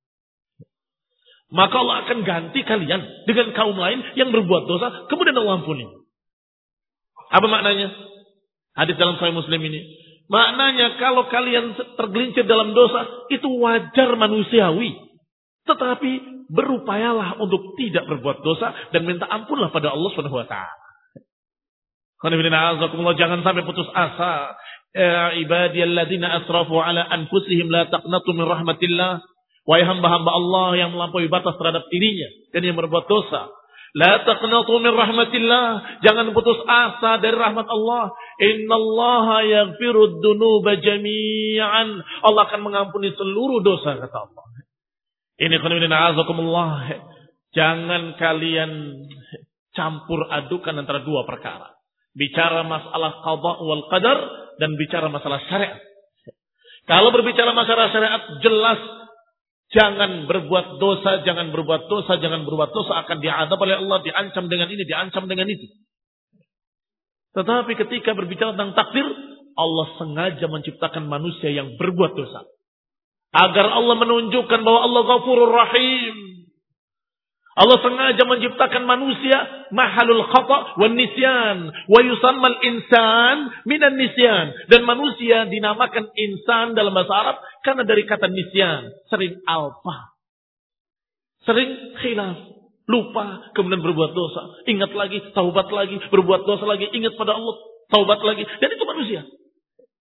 S1: maka Allah akan ganti kalian dengan kaum lain yang berbuat dosa, kemudian Allah ampuni. Apa maknanya? Hadis dalam Sahih Muslim ini. Maknanya kalau kalian tergelincir dalam dosa, itu wajar manusiawi. Tetapi berupayalah untuk tidak berbuat dosa dan minta ampunlah pada Allah Subhanahu wa taala. Jangan sampai putus asa. Ya ibadiyalladzina asrafu ala anfusihim la taqnatu min rahmatillah. Wahai hamba-hamba Allah yang melampaui batas terhadap dirinya dan yang berbuat dosa, la taqnatu min rahmatillah, jangan putus asa dari rahmat Allah. Innallaha yaghfirud dzunuba jami'an. Allah akan mengampuni seluruh dosa, kata Allah. Ini khonibina azakumullah. Jangan kalian campur adukan antara dua perkara. Bicara masalah qada wal qadar dan bicara masalah syariat. Kalau berbicara masalah syariat, jelas jangan berbuat dosa, jangan berbuat dosa, jangan berbuat dosa, akan diadab oleh Allah, diancam dengan ini, diancam dengan itu. Tetapi ketika berbicara tentang takdir, Allah sengaja menciptakan manusia yang berbuat dosa, agar Allah menunjukkan bahwa Allah Ghafurur Rahim. Allah sengaja menciptakan manusia mahalul khata' wan nisyan, wa yusammal insan minan nisyan, dan manusia dinamakan insan dalam bahasa Arab karena dari kata nisyan, sering alpa, sering khilaf, lupa, kemudian berbuat dosa, ingat lagi, taubat lagi, berbuat dosa lagi, ingat pada Allah, taubat lagi, dan itu manusia.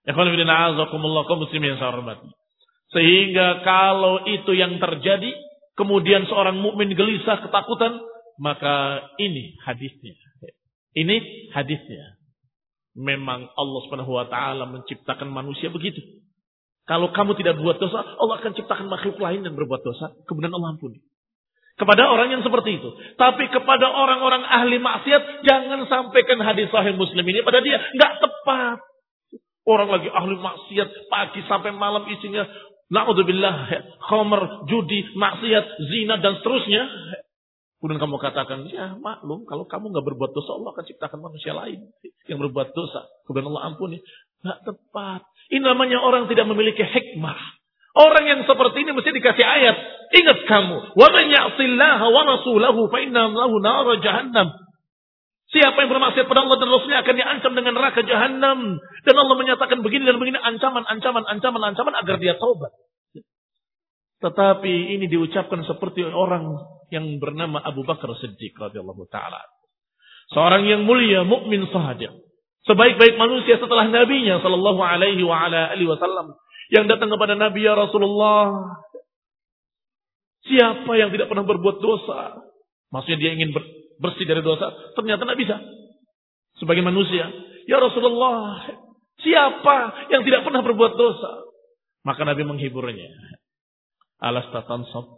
S1: Ikhwan fillah azakumullah kaum muslimin yang saya hormati. Sehingga kalau itu yang terjadi, kemudian seorang mukmin gelisah, ketakutan, maka ini hadisnya. Ini hadisnya. Memang Allah Subhanahu wa taala menciptakan manusia begitu. Kalau kamu tidak berbuat dosa, Allah akan ciptakan makhluk lain yang berbuat dosa, kemudian Allah ampuni. Kepada orang yang seperti itu. Tapi kepada orang-orang ahli maksiat, jangan sampaikan hadis sahih Muslim ini pada dia. Enggak tepat. Orang lagi ahli maksiat, pagi sampai malam isinya na'udzubillah, khamr, judi, maksiat, zina dan seterusnya. Kemudian kamu katakan, ya maklum, kalau kamu nggak berbuat dosa, Allah akan ciptakan manusia lain yang berbuat dosa. Kemudian Allah ampuni. Nggak tepat. Ini namanya orang tidak memiliki hikmah. Orang yang seperti ini mesti dikasih ayat. Ingat kamu, wa man ya'sillaha wa rasulahu fa inna lahu nar jahannam. Siapa yang bermaksiat pada Allah dan Rasulnya akan diancam dengan neraka jahanam. Dan Allah menyatakan begini dan begini ancaman, ancaman, ancaman, ancaman agar dia taubat. Tetapi ini diucapkan seperti orang yang bernama Abu Bakar Siddiq radhiyallahu taala. Seorang yang mulia, mukmin shadiq. Sebaik-baik manusia setelah nabinya sallallahu alaihi wa ala alihi wasallam yang datang kepada Nabi, ya Rasulullah, siapa yang tidak pernah berbuat dosa? Maksudnya dia ingin bersih dari dosa, ternyata tidak bisa. Sebagai manusia, ya Rasulullah, siapa yang tidak pernah berbuat dosa? Maka Nabi menghiburnya. Alasta tansab?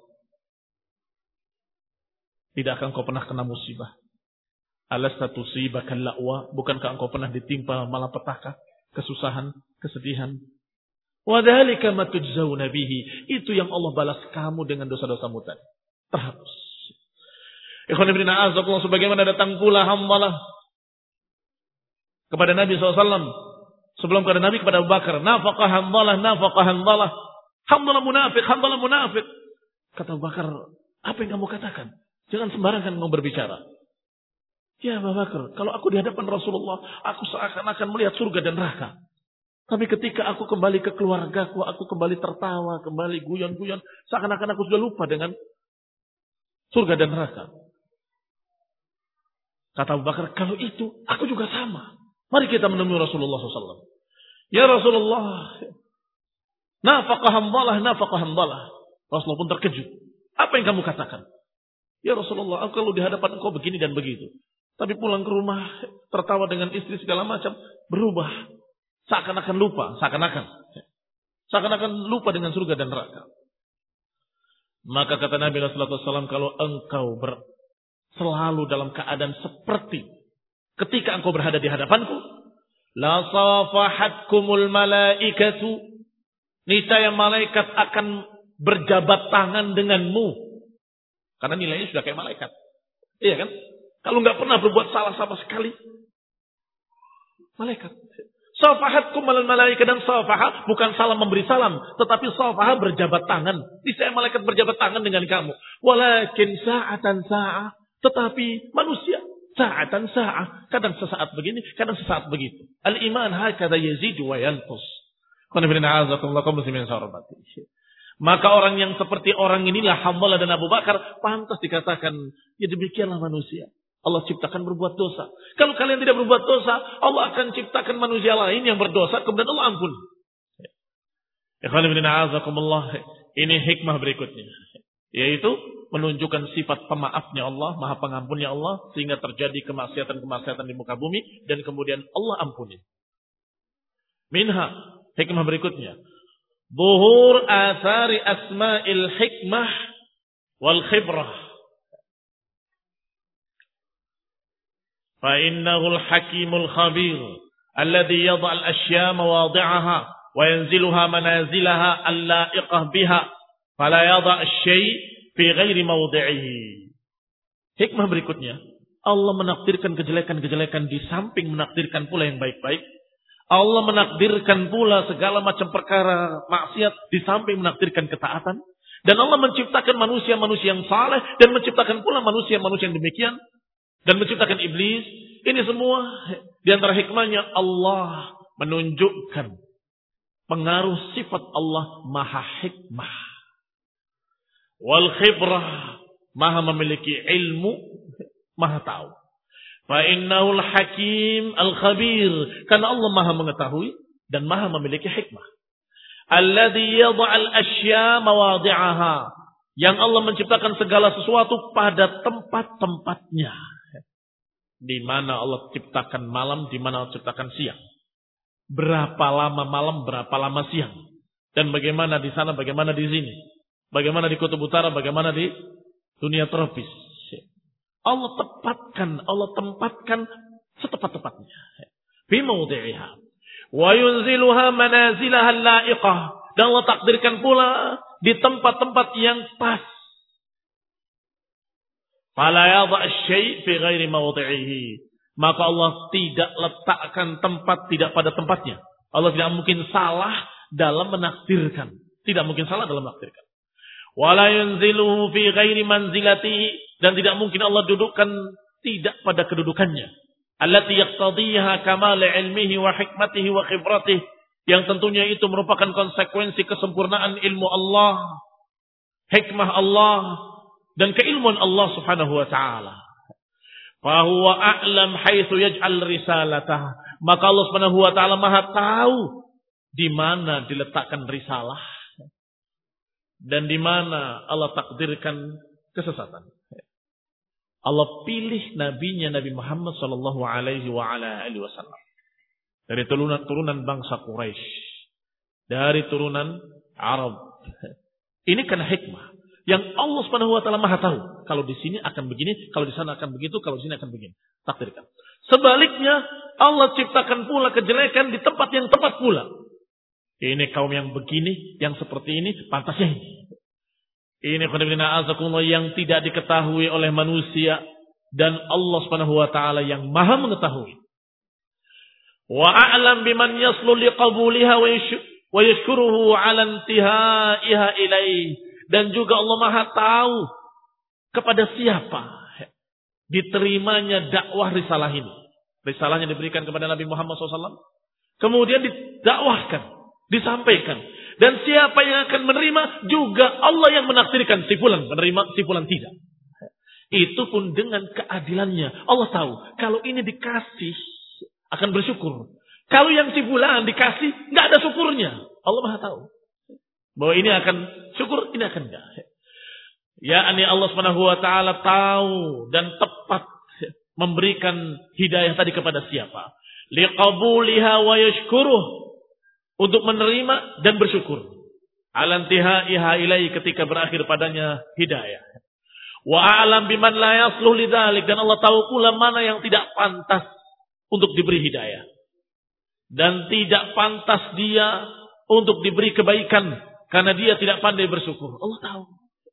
S1: Tidakkah engkau pernah kena musibah? Alasta tusibakal la'wa? Bukankah engkau pernah ditimpa malapetaka, kesusahan, kesedihan? Wadhalika ma tujzauna bihi. Itu yang Allah balas kamu dengan dosa-dosamu tadi. Terhapus. Ikhwan ibn a'azakullah, sebagaimana datang pula Hamdalah kepada Nabi shallallahu alaihi wasallam. Sebelum kepada Nabi, kepada Abu Bakar. Nafaqah Hamdalah, nafaqah Hamdalah. Hamdalah munafik, Hamdalah munafik. Kata Abu Bakar, apa yang kamu katakan? Jangan sembarangan kamu berbicara. Ya Abu Bakar, kalau aku di hadapan Rasulullah, aku seakan-akan melihat surga dan neraka. Tapi ketika aku kembali ke keluargaku, aku kembali tertawa, kembali guyon-guyon, seakan-akan aku sudah lupa dengan surga dan neraka. Kata Abu Bakar, kalau itu, aku juga sama. Mari kita menemui Rasulullah shallallahu alaihi wasallam. Ya Rasulullah, nafaqah Hamdalah, nafaqah Hamdalah. Rasulullah pun terkejut. Apa yang kamu katakan? Ya Rasulullah, aku kalau di hadapan engkau begini dan begitu. Tapi pulang ke rumah, tertawa dengan istri segala macam, berubah. Seakan-akan lupa, seakan-akan. Seakan-akan lupa dengan surga dan neraka. Maka kata Nabi sallallahu alaihi wasallam, kalau engkau ber, selalu dalam keadaan seperti ketika engkau berada di hadapanku, la safahatkumul malaikatu, niscaya malaikat akan berjabat tangan denganmu. Karena nilainya sudah kayak malaikat. Iya kan? Kalau nggak pernah berbuat salah sama sekali, malaikat. Safahatkum malal malaikat, dan safahat bukan salam memberi salam, tetapi safahat berjabat tangan. Niscaya malaikat berjabat tangan dengan kamu. Walakin sa'atan sa'ah, tetapi manusia sa'atan sa'ah, kadang sesaat begini, kadang sesaat begitu. Al-iman hakadha yazidu wa yanqus. Maka orang yang seperti orang inilah Hamdalah dan Abu Bakar pantas dikatakan, ya demikianlah manusia. Allah ciptakan berbuat dosa. Kalau kalian tidak berbuat dosa, Allah akan ciptakan manusia lain yang berdosa, kemudian Allah ampun. Ikhwan fillah a'azakumullah, ini hikmah berikutnya, yaitu menunjukkan sifat pemaafnya Allah, maha pengampunnya Allah, sehingga terjadi kemaksiatan-kemaksiatan di muka bumi, dan kemudian Allah ampuni. Minha, hikmah berikutnya, zuhur athari asma'il hikmah wal khibrah. فإنه الحكيم الخبير الذي يضع الأشياء مواضعها وينزلها منازلها اللائقة بها فلا يضع الشيء في غير موضعه. Hikmah berikutnya, Allah menakdirkan kejelekan-kejelekan di samping menakdirkan pula yang baik-baik. Allah menakdirkan pula segala macam perkara maksiat di samping menakdirkan ketaatan. Dan Allah menciptakan manusia-manusia yang saleh dan menciptakan pula manusia-manusia yang demikian. Dan menciptakan iblis. Ini semua di antara hikmahnya Allah menunjukkan pengaruh sifat Allah maha hikmah. Wal khibrah, maha memiliki ilmu, maha tahu. Fa innahul hakim al khabir, karena Allah maha mengetahui dan maha memiliki hikmah. Alladzi yad'al asya mawadhi'aha, yang Allah menciptakan segala sesuatu pada tempat-tempatnya. Di mana Allah ciptakan malam, di mana Allah ciptakan siang. Berapa lama malam, berapa lama siang. Dan bagaimana di sana, bagaimana di sini. Bagaimana di kutub utara, bagaimana di dunia tropis. Allah tepatkan, Allah tempatkan setepat-tepatnya. Fi mawdi'iha. Wa yunziluha manazilaha la'iqah. Dan Allah takdirkan pula di tempat-tempat yang pas. Fala yadha' asy-syai' fi ghairi mawdi'ihi. Maka Allah tidak letakkan tempat tidak pada tempatnya. Allah tidak mungkin salah dalam menakdirkan. Tidak mungkin salah dalam menakdirkan. Wala yunziluhu fi ghairi manzilatihi. Dan tidak mungkin Allah dudukkan tidak pada kedudukannya. Allati yaqtadiha kamal ilmihi wa hikmatihi wa khibratihi. Yang tentunya itu merupakan konsekuensi kesempurnaan ilmu Allah, hikmah Allah, dan keilmuan Allah subhanahu wa ta'ala. Fahuwa a'lam haitsu yaj'al risalatah. Maka Allah subhanahu wa ta'ala maha tahu di mana diletakkan risalah dan di mana Allah takdirkan kesesatan. Allah pilih nabinya Nabi Muhammad sallallahu alaihi wa ala alihi wasallam dari turunan-turunan bangsa Quraisy, dari turunan Arab. Ini kan hikmah yang Allah Subhanahu wa taala Maha tahu. Kalau di sini akan begini, kalau di sana akan begitu, kalau di sini akan begini. Takdirkan. Sebaliknya, Allah ciptakan pula kejelekan di tempat yang tepat pula. Ini kaum yang begini, yang seperti ini, pantasnya ini. Ini khonibina azakumullah yang tidak diketahui oleh manusia dan Allah Subhanahu wa taala yang Maha mengetahui. Wa a'lam biman yaslu liqabuliha wa yashkuruhu 'ala intihaiha ilaihi. Dan juga Allah Maha tahu kepada siapa diterimanya dakwah risalah ini. Risalahnya diberikan kepada Nabi Muhammad shallallahu alaihi wasallam. Kemudian didakwahkan, disampaikan. Dan siapa yang akan menerima juga Allah yang menakdirkan si fulan menerima, si fulan tidak. Itu pun dengan keadilannya. Allah tahu kalau ini dikasih akan bersyukur. Kalau yang si fulan dikasih nggak ada syukurnya. Allah Maha tahu bahwa ini akan syukur, ini akan enggak. Ya, ini Allah Subhanahu wa taala tahu dan tepat memberikan hidayah tadi kepada siapa. Liqabuliha wa yashkuruh, untuk menerima dan bersyukur. Alantihaiha ilai, ketika berakhir padanya hidayah. Wa a'lam biman la yasluh lidzalik, dan Allah tahu pula mana yang tidak pantas untuk diberi hidayah. Dan tidak pantas dia untuk diberi kebaikan karena dia tidak pandai bersyukur. Allah tahu.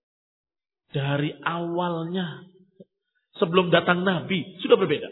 S1: Dari awalnya sebelum datang Nabi sudah berbeda.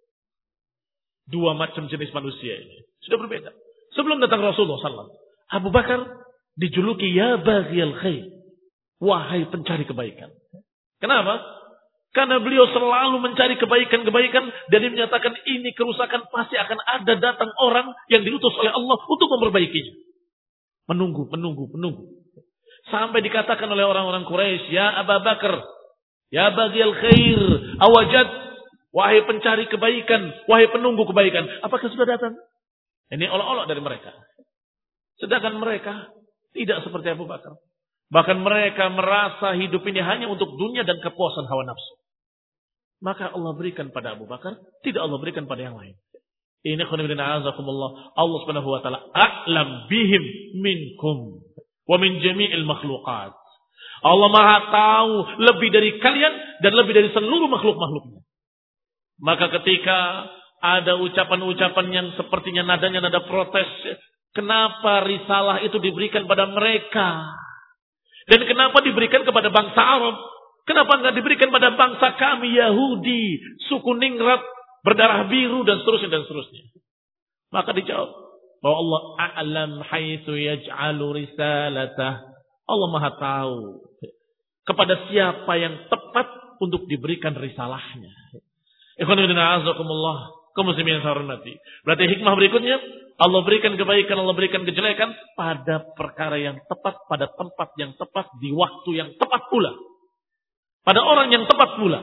S1: Dua macam jenis manusia ini sudah berbeda. Sebelum datang Rasulullah sallallahu alaihi wasallam, Abu Bakar dijuluki ya baghiyal khair, wahai pencari kebaikan. Kenapa? Karena beliau selalu mencari kebaikan-kebaikan dan dia menyatakan ini kerusakan pasti akan ada datang orang yang diutus oleh Allah untuk memperbaikinya. Menunggu, menunggu, menunggu. Sampai dikatakan oleh orang-orang Quraisy, ya Abu Bakar, ya baghiyal khair, awajad, wahai pencari kebaikan, wahai penunggu kebaikan, apakah sudah datang? Ini olok-olok dari mereka. Sedangkan mereka tidak seperti Abu Bakar. Bahkan mereka merasa hidup ini hanya untuk dunia dan kepuasan hawa nafsu. Maka Allah berikan pada Abu Bakar, tidak Allah berikan pada yang lain. Ini khonibina azakumullah. Allah subhanahu wa ta'ala a'lam bihim minkum wa min jami'il makhluqat. Allah Maha tahu lebih dari kalian dan lebih dari seluruh makhluk-makhluknya. Maka ketika ada ucapan-ucapan yang sepertinya nadanya nada protes. Kenapa risalah itu diberikan pada mereka? Dan kenapa diberikan kepada bangsa Arab? Kenapa enggak diberikan pada bangsa kami Yahudi, suku Ningrat, berdarah biru dan seterusnya dan seterusnya? Maka dijawab bahwa Allah a'lam haitsu yaj'alu risalatah. Allah Maha tahu kepada siapa yang tepat untuk diberikan risalahnya. Ikhwan fillah azakumullah. Kaum muslimin yang saya hormati. Berarti hikmah berikutnya, Allah berikan kebaikan, Allah berikan kejelekan pada perkara yang tepat, pada tempat yang tepat, di waktu yang tepat pula. Pada orang yang tepat pula.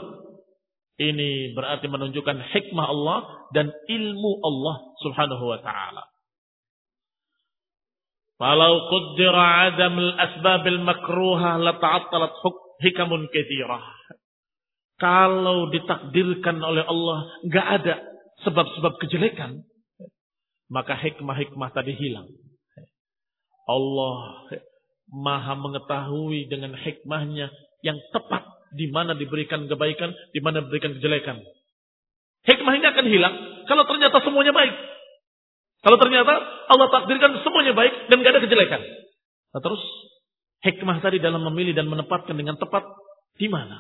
S1: Ini berarti menunjukkan hikmah Allah dan ilmu Allah subhanahu wa ta'ala. Falau qaddara adam al-asbab al-makruhah la ta'attalat hikamun katsirah. Kalau ditakdirkan oleh Allah enggak ada sebab-sebab kejelekan, maka hikmah-hikmah tadi hilang. Allah Maha mengetahui dengan hikmahnya yang tepat di mana diberikan kebaikan, di mana diberikan kejelekan. Hikmah ini akan hilang kalau ternyata semuanya baik. Kalau ternyata Allah takdirkan semuanya baik dan gak ada kejelekan. Nah, terus hikmah tadi dalam memilih dan menempatkan dengan tepat di mana?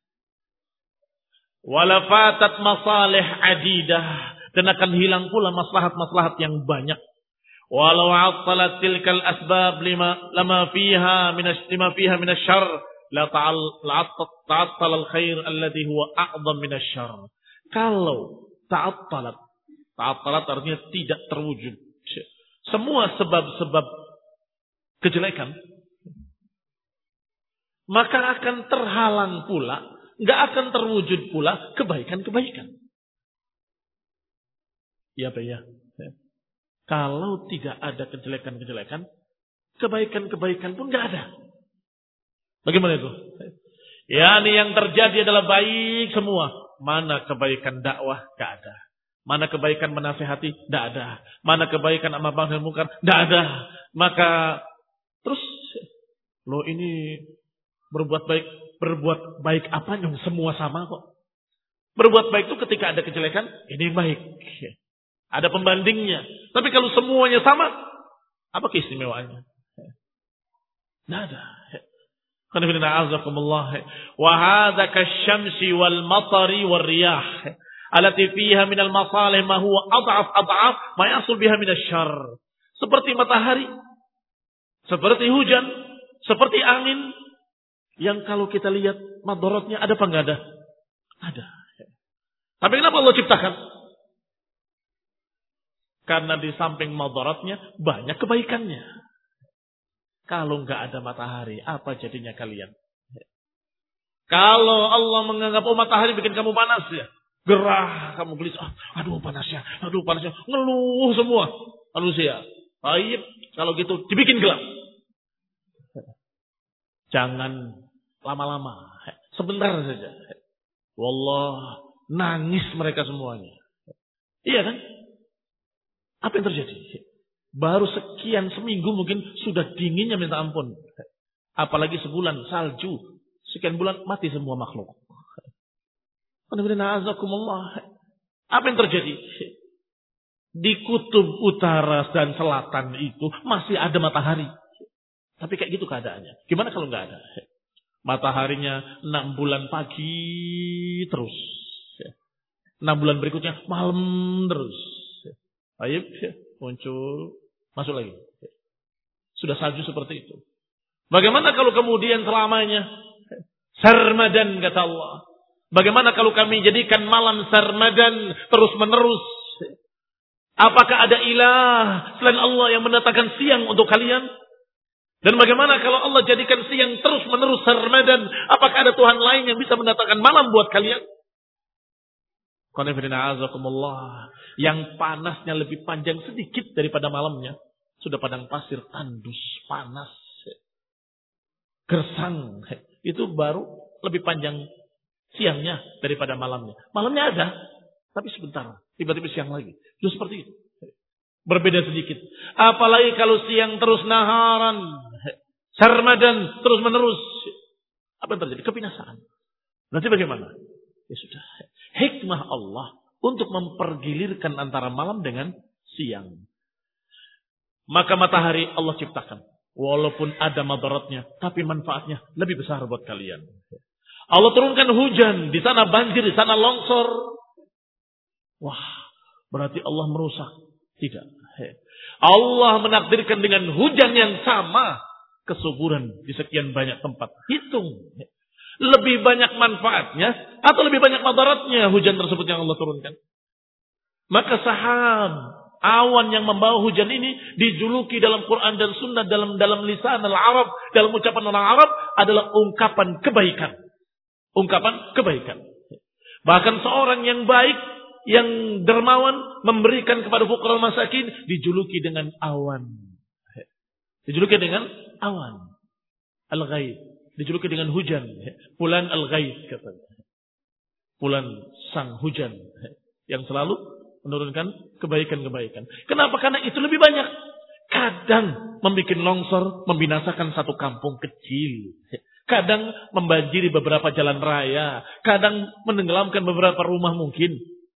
S1: Wala fatat masalih adidah, dan akan hilang pula maslahat-maslahat yang banyak. Walau attalat tilkal asbab lima lama fiha min lima fiha min asy-syarr la ta'al ta'attal al-khair alladhi huwa a'dham min asy-syarr. Kalau ta'attalat, ta'attalat artinya tidak terwujud semua sebab-sebab kejelekan, maka akan terhalang pula, enggak akan terwujud pula kebaikan-kebaikan. Ya, Pak ya. Kalau tidak ada kejelekan-kejelekan, kebaikan-kebaikan pun enggak ada. Bagaimana itu? Ya, ini yang terjadi adalah baik semua. Mana kebaikan dakwah? Enggak ada. Mana kebaikan menasihati? Enggak ada. Mana kebaikan amar ma'ruf nahi munkar? Enggak ada. Maka terus lo ini berbuat baik, berbuat baik apa yang semua sama kok. Berbuat baik itu ketika ada kejelekan, ini baik. Ada pembandingnya. Tapi kalau semuanya sama, apa keistimewaannya? Enggak ada. Wa hadza kasyamsi wal matari war riyah allati fiha minal masalih ma huwa ad'af ad'af ma yasul biha minasyarr. Seperti matahari, seperti hujan, seperti angin yang kalau kita lihat madaratnya ada apa enggak ada? Ada. Tapi kenapa Allah ciptakan? Karena di samping madaratnya banyak kebaikannya. Kalau enggak ada matahari, apa jadinya kalian? Kalau Allah menganggap oh matahari bikin kamu panas ya, gerah, kamu gelisah, ah, aduh panasnya, aduh panasnya, ngeluh semua manusia. Baik, kalau gitu dibikin gelap. Jangan lama-lama, sebentar saja. Wallah, nangis mereka semuanya. Iya kan? Apa yang terjadi? Baru sekian seminggu mungkin sudah dinginnya minta ampun. Apalagi sebulan salju. Sekian bulan mati semua makhluk. Apa yang terjadi? Di kutub utara dan selatan itu masih ada matahari. Tapi kayak gitu keadaannya. Gimana kalau nggak ada? Mataharinya enam bulan pagi terus. Enam bulan berikutnya malam terus. Ayo muncul, masuk lagi. Sudah salju seperti itu. Bagaimana kalau kemudian selamanya sarmadan kata Allah. Bagaimana kalau kami jadikan malam sarmadan terus menerus? Apakah ada ilah selain Allah yang mendatangkan siang untuk kalian? Dan bagaimana kalau Allah jadikan siang terus menerus sarmadan? Apakah ada Tuhan lain yang bisa mendatangkan malam buat kalian? Yang panasnya lebih panjang sedikit daripada malamnya. Sudah padang pasir, tandus, panas, gersang. Itu baru lebih panjang siangnya daripada malamnya. Malamnya ada, tapi sebentar. Tiba-tiba siang lagi. Itu seperti itu. Berbeda sedikit. Apalagi kalau siang terus naharan, sarmadan, terus menerus. Apa yang terjadi? Kebinasaan. Nanti bagaimana? Ya sudah. Hikmah Allah untuk mempergilirkan antara malam dengan siang. Maka matahari Allah ciptakan. Walaupun ada madaratnya, tapi manfaatnya lebih besar buat kalian. Allah turunkan hujan, di sana banjir, di sana longsor. Wah, berarti Allah merusak. Tidak. Allah menakdirkan dengan hujan yang sama kesuburan di sekian banyak tempat. Hitung. Lebih banyak manfaatnya atau lebih banyak madaratnya hujan tersebut yang Allah turunkan. Maka sahab, awan yang membawa hujan ini dijuluki dalam Quran dan Sunnah dalam dalam lisan al-Arab, dalam ucapan orang Arab adalah ungkapan kebaikan. Ungkapan kebaikan. Bahkan seorang yang baik, yang dermawan memberikan kepada fuqara masakin dijuluki dengan awan. Dijuluki dengan awan. Al-ghaib. Dijuluki dengan hujan. Bulan al-ghaib katanya. Bulan sang hujan. Yang selalu menurunkan kebaikan-kebaikan. Kenapa? Karena itu lebih banyak. Kadang membuat longsor, membinasakan satu kampung kecil. Kadang membanjiri beberapa jalan raya. Kadang menenggelamkan beberapa rumah mungkin.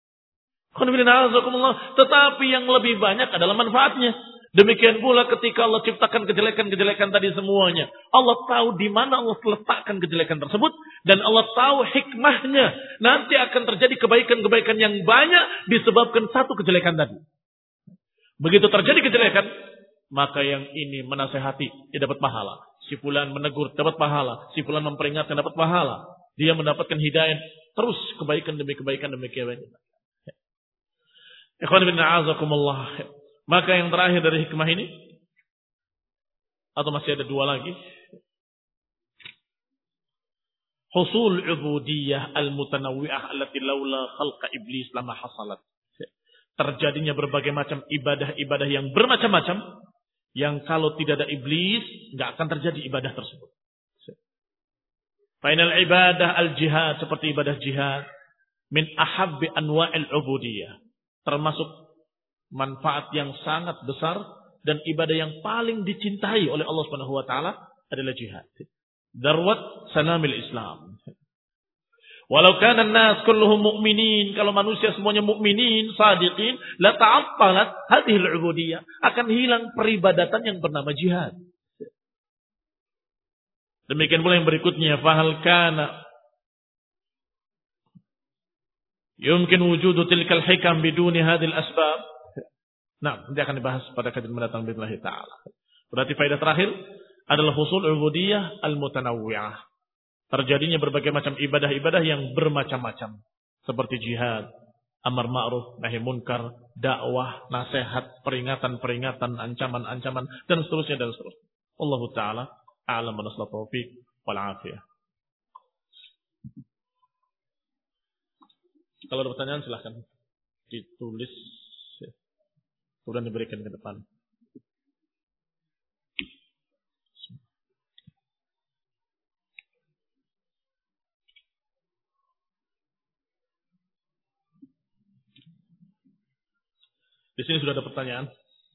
S1: Tetapi yang lebih banyak adalah manfaatnya. Demikian pula ketika Allah ciptakan kejelekan-kejelekan tadi semuanya. Allah tahu di mana Allah letakkan kejelekan tersebut. Dan Allah tahu hikmahnya. Nanti akan terjadi kebaikan-kebaikan yang banyak disebabkan satu kejelekan tadi. Begitu terjadi kejelekan, maka yang ini menasehati, dia dapat pahala. Si fulan menegur, dapat pahala. Si fulan memperingatkan, dapat pahala. Dia mendapatkan hidayah. Terus kebaikan demi kebaikan demi kebaikan. Ikhwan bin a'azakumullah. Maka yang terakhir dari hikmah ini, atau masih ada dua lagi, husul ubudiyah al-mutanawwi'ah allati laula khalqa iblis lama hasalat. Terjadinya berbagai macam ibadah-ibadah yang bermacam-macam, yang kalau tidak ada iblis, nggak akan terjadi ibadah tersebut. Final ibadah al-jihad, seperti ibadah jihad, min ahabbi anwa'il ubudiyah, termasuk manfaat yang sangat besar dan ibadah yang paling dicintai oleh Allah Subhanahu wa taala adalah jihad. Darwat sanamil Islam. Walau kana an-nas kulluhum mu'minin, kalau manusia semuanya mukminin, shadiqin, la ta'attalat hadhihi al-ubudiyah, akan hilang peribadatan yang bernama jihad. Demikian pula yang berikutnya, fahal kana yumkin wujudu tilkal hikam biduni hadhil asbab. Nah, nanti akan dibahas pada kajian mendatang billahi ta'ala. Berarti faedah terakhir adalah husul ubudiyah al-mutanawwi'ah. Terjadinya berbagai macam ibadah-ibadah yang bermacam-macam. Seperti jihad, amar ma'ruf, nahi munkar, dakwah, nasihat, peringatan-peringatan, ancaman-ancaman, dan seterusnya dan seterusnya. Wallahu ta'ala a'lam wa nasallahu taufiq wal afiyah. Kalau ada pertanyaan silahkan ditulis. Kemudian diberikan ke depan. Di sini sudah ada pertanyaan.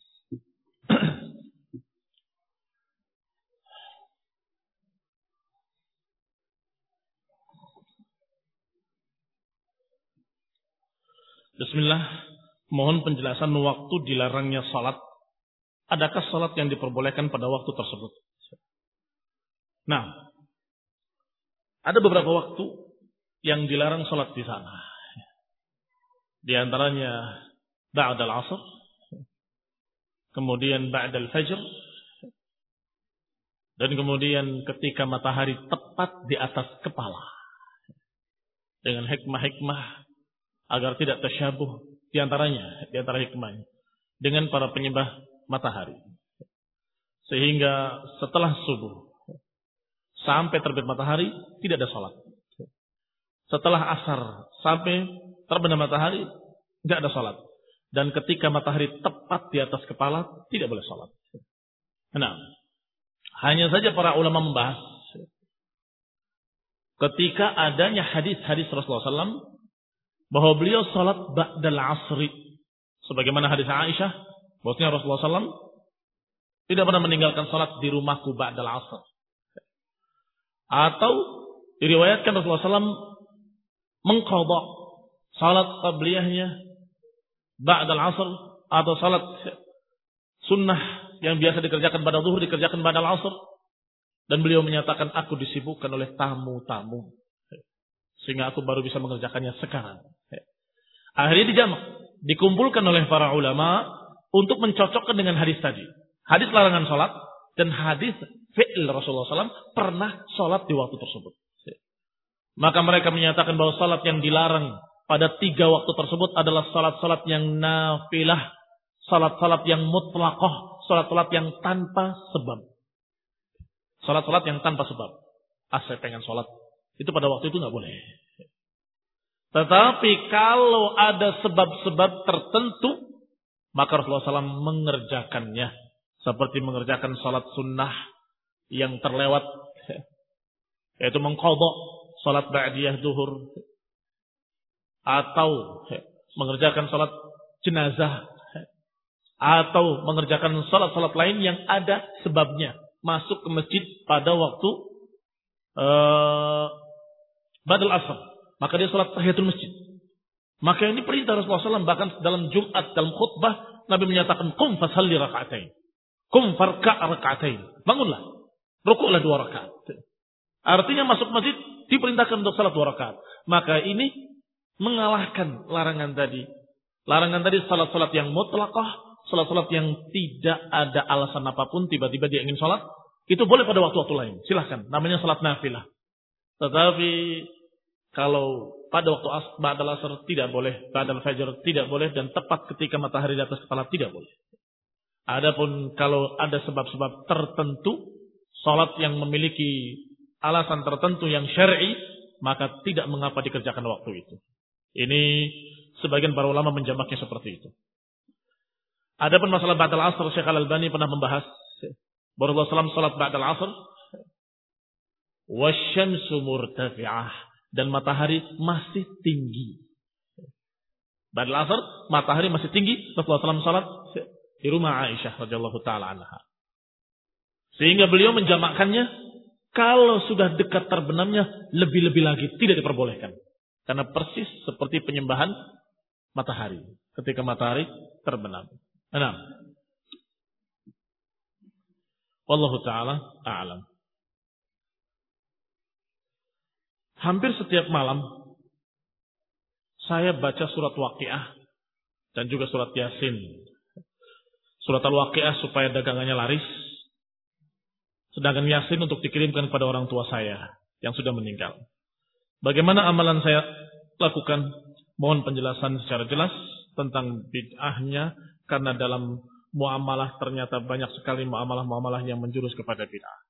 S1: Bismillah. Mohon penjelasan waktu dilarangnya salat. Adakah salat yang diperbolehkan pada waktu tersebut? Nah, ada beberapa waktu yang dilarang salat di sana. Di antaranya ba'dal asr, kemudian ba'dal fajr, dan kemudian ketika matahari tepat di atas kepala. Dengan hikmah-hikmah agar tidak tasyabuh di antaranya, di antara hikmahnya, dengan para penyembah matahari. Sehingga setelah subuh sampai terbit matahari tidak ada salat. Setelah asar sampai terbenam matahari tidak ada salat. Dan ketika matahari tepat di atas kepala tidak boleh salat. Nah, hanya saja para ulama membahas ketika adanya hadis-hadis Rasulullah sallallahu alaihi wasallam bahwa beliau salat ba'dal asri. Sebagaimana hadis Aisyah, bahwasanya Rasulullah sallallahu alaihi wasallam tidak pernah meninggalkan salat di rumahku ba'dal asr. Atau diriwayatkan Rasulullah sallallahu alaihi wasallam mengqadha salat qabliyahnya ba'dal asr, atau salat sunnah yang biasa dikerjakan pada zuhur dikerjakan ba'dal asr. Dan beliau menyatakan, aku disibukkan oleh tamu-tamu, sehingga aku baru bisa mengerjakannya sekarang. Akhirnya dijamak, dikumpulkan oleh para ulama untuk mencocokkan dengan hadis tadi. Hadis larangan sholat dan hadis fi'il Rasulullah sallallahu alaihi wasallam pernah sholat di waktu tersebut. Maka mereka menyatakan bahwa sholat yang dilarang pada tiga waktu tersebut adalah sholat-sholat yang nafilah, sholat-sholat yang mutlaqah, sholat-sholat yang tanpa sebab. Sholat-sholat yang tanpa sebab. Ah, saya pengen sholat. Itu pada waktu itu nggak boleh. Tetapi kalau ada sebab-sebab tertentu, maka Rasulullah sallallahu alaihi wasallam mengerjakannya. seperti mengerjakan salat sunnah yang terlewat, yaitu mengqadha salat ba'diyah zuhur, atau mengerjakan salat jenazah, atau mengerjakan salat-salat lain yang ada sebabnya, masuk ke masjid pada waktu uh, badal asar, maka dia salat tahiyatul masjid. Maka ini perintah Rasulullah shallallahu alaihi wasallam. Bahkan dalam Jumat, dalam khutbah, Nabi menyatakan, Qum fasalli raka'atain. Qum farka' raka'atain. Bangunlah. Rukuklah dua rakaat. Artinya masuk masjid diperintahkan untuk salat dua rakaat. Maka ini mengalahkan larangan tadi. Larangan tadi salat-salat yang mutlaqah, salat-salat yang tidak ada alasan apapun, tiba-tiba dia ingin salat, itu boleh pada waktu-waktu lain. Silahkan. Namanya salat nafilah. Tetapi kalau pada waktu as, ba'dal asar tidak boleh, ba'dal fajar tidak boleh, dan tepat ketika matahari di atas kepala tidak boleh. Adapun kalau ada sebab-sebab tertentu, salat yang memiliki alasan tertentu yang syar'i, maka tidak mengapa dikerjakan waktu itu. Ini sebagian para ulama menjamaknya seperti itu. Adapun masalah ba'dal asar, Syekh Al-Albani pernah membahas Rasulullah shallallahu alaihi wasallam salat ba'dal asar, wasyamsu murtafi'ah, dan matahari masih tinggi. Ba'dal asar, matahari masih tinggi. Rasulullah shallallahu alaihi wasallam salat di rumah Aisyah radhiyallahu taala anha. Sehingga beliau menjamakkannya kalau sudah dekat terbenamnya, lebih-lebih lagi tidak diperbolehkan. Karena persis seperti penyembahan matahari ketika matahari terbenam. Enam. Wallahu taala a'lam. Hampir setiap malam saya baca surat Waqiah dan juga surat Yasin. Surat Al-Waqiah supaya dagangannya laris, sedangkan Yasin untuk dikirimkan kepada orang tua saya yang sudah meninggal. Bagaimana amalan saya lakukan? Mohon penjelasan secara jelas tentang bid'ahnya, karena dalam muamalah ternyata banyak sekali muamalah-muamalah yang menjurus kepada bid'ah.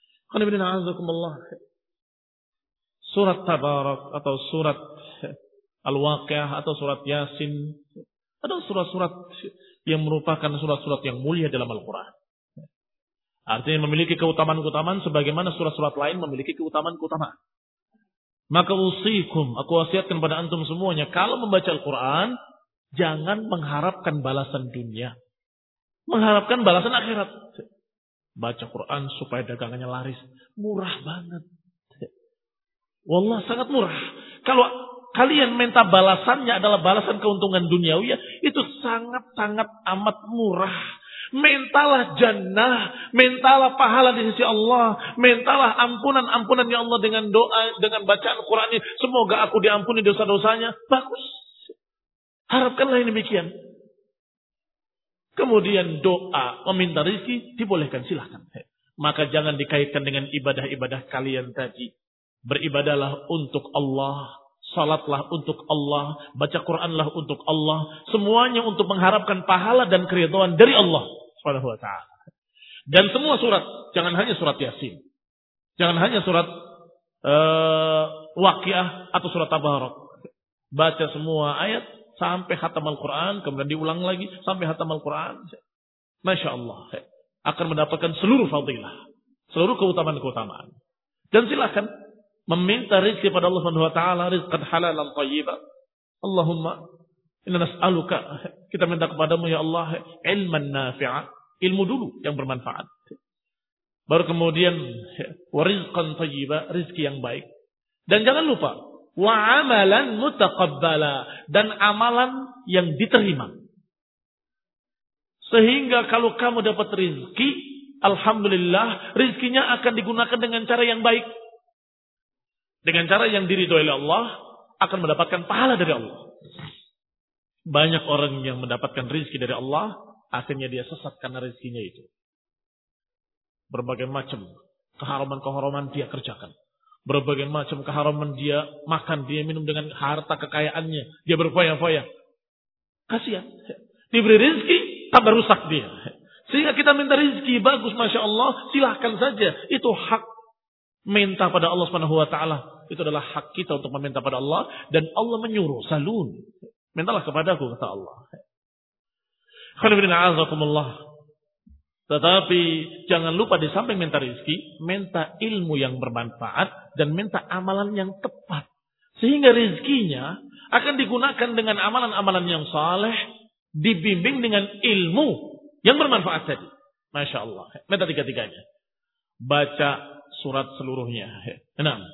S1: Surat Tabarak atau surat Al-Waqiah atau surat Yasin adalah surat-surat yang merupakan surat-surat yang mulia dalam Al-Quran. Artinya memiliki keutamaan-keutamaan sebagaimana surat-surat lain memiliki keutamaan-keutamaan. Maka usikum, aku wasiatkan pada antum semuanya, kalau membaca Al-Quran, jangan mengharapkan balasan dunia. Mengharapkan balasan akhirat. Baca Quran supaya dagangannya laris. Murah banget. Wallah sangat murah. Kalau kalian minta balasannya adalah balasan keuntungan duniawi, itu sangat-sangat amat murah. Mintalah jannah, mintalah pahala di sisi Allah, mintalah ampunan-ampunan ya Allah dengan doa, dengan bacaan Quran ini. Semoga aku diampuni dosa-dosanya. Bagus. Harapkanlah yang demikian. Kemudian doa, meminta rezeki, dibolehkan, silahkan. Maka jangan dikaitkan dengan ibadah-ibadah kalian tadi. Beribadahlah untuk Allah, salatlah untuk Allah, baca Quranlah untuk Allah, semuanya untuk mengharapkan pahala dan keridhaan dari Allah Subhanahu wa taala. Dan semua surat, jangan hanya surat Yasin. Jangan hanya surat uh, Waqiah atau surat Tabarak. Baca semua ayat sampai khatam Al-Quran, kemudian diulang lagi sampai khatam Al-Quran. Masya Allah, akan mendapatkan seluruh fadilah, seluruh keutamaan-keutamaan. Dan silakan meminta rezeki pada Allah Subhanahu wa taala, rizqan halalan thayyiban. Allahumma inna nas'aluka, kita minta kepadamu ya Allah, ilman nafi'a, ilmu dulu yang bermanfaat. Baru kemudian wa rizqan thayyiban, rezeki yang baik. Dan jangan lupa wa amalan mutaqabbala, dan amalan yang diterima. Sehingga kalau kamu dapat rezeki, alhamdulillah, rezekinya akan digunakan dengan cara yang baik. Dengan cara yang diridhoi oleh Allah, akan mendapatkan pahala dari Allah. Banyak orang yang mendapatkan rezeki dari Allah, akhirnya dia sesat karena rezekinya itu. Berbagai macam keharaman-keharaman dia kerjakan. Berbagai macam keharaman dia makan, dia minum dengan harta kekayaannya. Dia berfoya-foya. Kasihan. Diberi rezeki, tambah rusak dia. Sehingga kita minta rezeki, bagus, Masya Allah, silahkan saja. Itu hak minta pada Allah Subhanahu wa taala. Itu adalah hak kita untuk meminta pada Allah, dan Allah menyuruh, salun, mintalah kepadaku, kata Allah. Khairuddin a'azakumullah. Tetapi jangan lupa di samping minta rizki, minta ilmu yang bermanfaat dan minta amalan yang tepat. Sehingga rizkinya akan digunakan dengan amalan-amalan yang saleh, dibimbing dengan ilmu yang bermanfaat tadi. Masya Allah. Minta tiga-tiganya. Baca surat seluruhnya. Enam.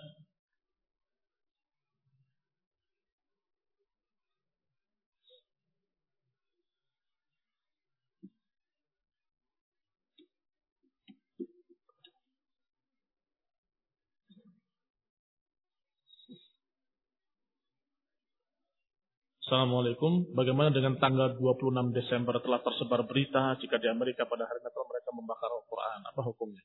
S1: Assalamualaikum. Bagaimana dengan tanggal dua puluh enam Desember telah tersebar berita jika di Amerika pada hari Natal mereka membakar Al-Quran. Apa hukumnya?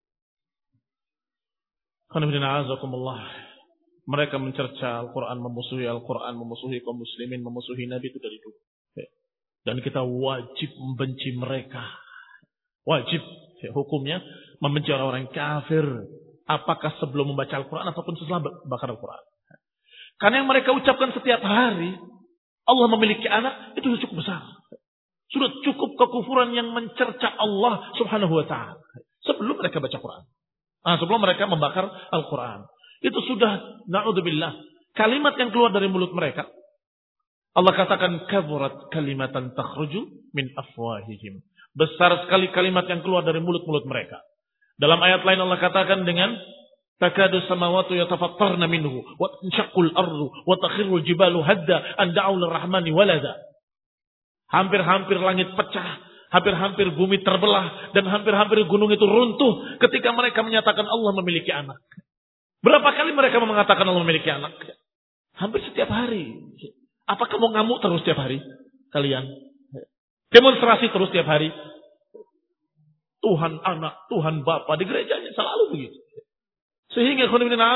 S1: Mereka mencerca Al-Quran, memusuhi Al-Quran, memusuhi kaum muslimin, memusuhi Nabi itu dari dulu. Dan kita wajib membenci mereka. Wajib. Hukumnya membenci orang-orang kafir. Apakah sebelum membaca Al-Quran ataupun setelah bakar Al-Quran. Karena yang mereka ucapkan setiap hari, Allah memiliki anak, itu sudah cukup besar. Sudah cukup kekufuran yang mencerca Allah subhanahu wa ta'ala. Sebelum mereka baca Quran. Nah, sebelum mereka membakar Al-Quran. Itu sudah, na'udzubillah, kalimat yang keluar dari mulut mereka. Allah katakan, kaburat kalimatan takhruju min afwahihim. Besar sekali kalimat yang keluar dari mulut-mulut mereka. Dalam ayat lain Allah katakan dengan, takadu samawatu yatafattarna minhu wa tanshaqqul ardu wa takhirul jibalu hadda an da'u lirrahmani walada. Hampir-hampir langit pecah, hampir-hampir bumi terbelah dan hampir-hampir gunung itu runtuh ketika mereka menyatakan Allah memiliki anak. Berapa kali mereka mengatakan Allah memiliki anak? Hampir setiap hari. Apakah mau ngamuk terus setiap hari kalian? Demonstrasi terus setiap hari? Tuhan anak, Tuhan Bapa di gerejanya selalu begitu. Sehingga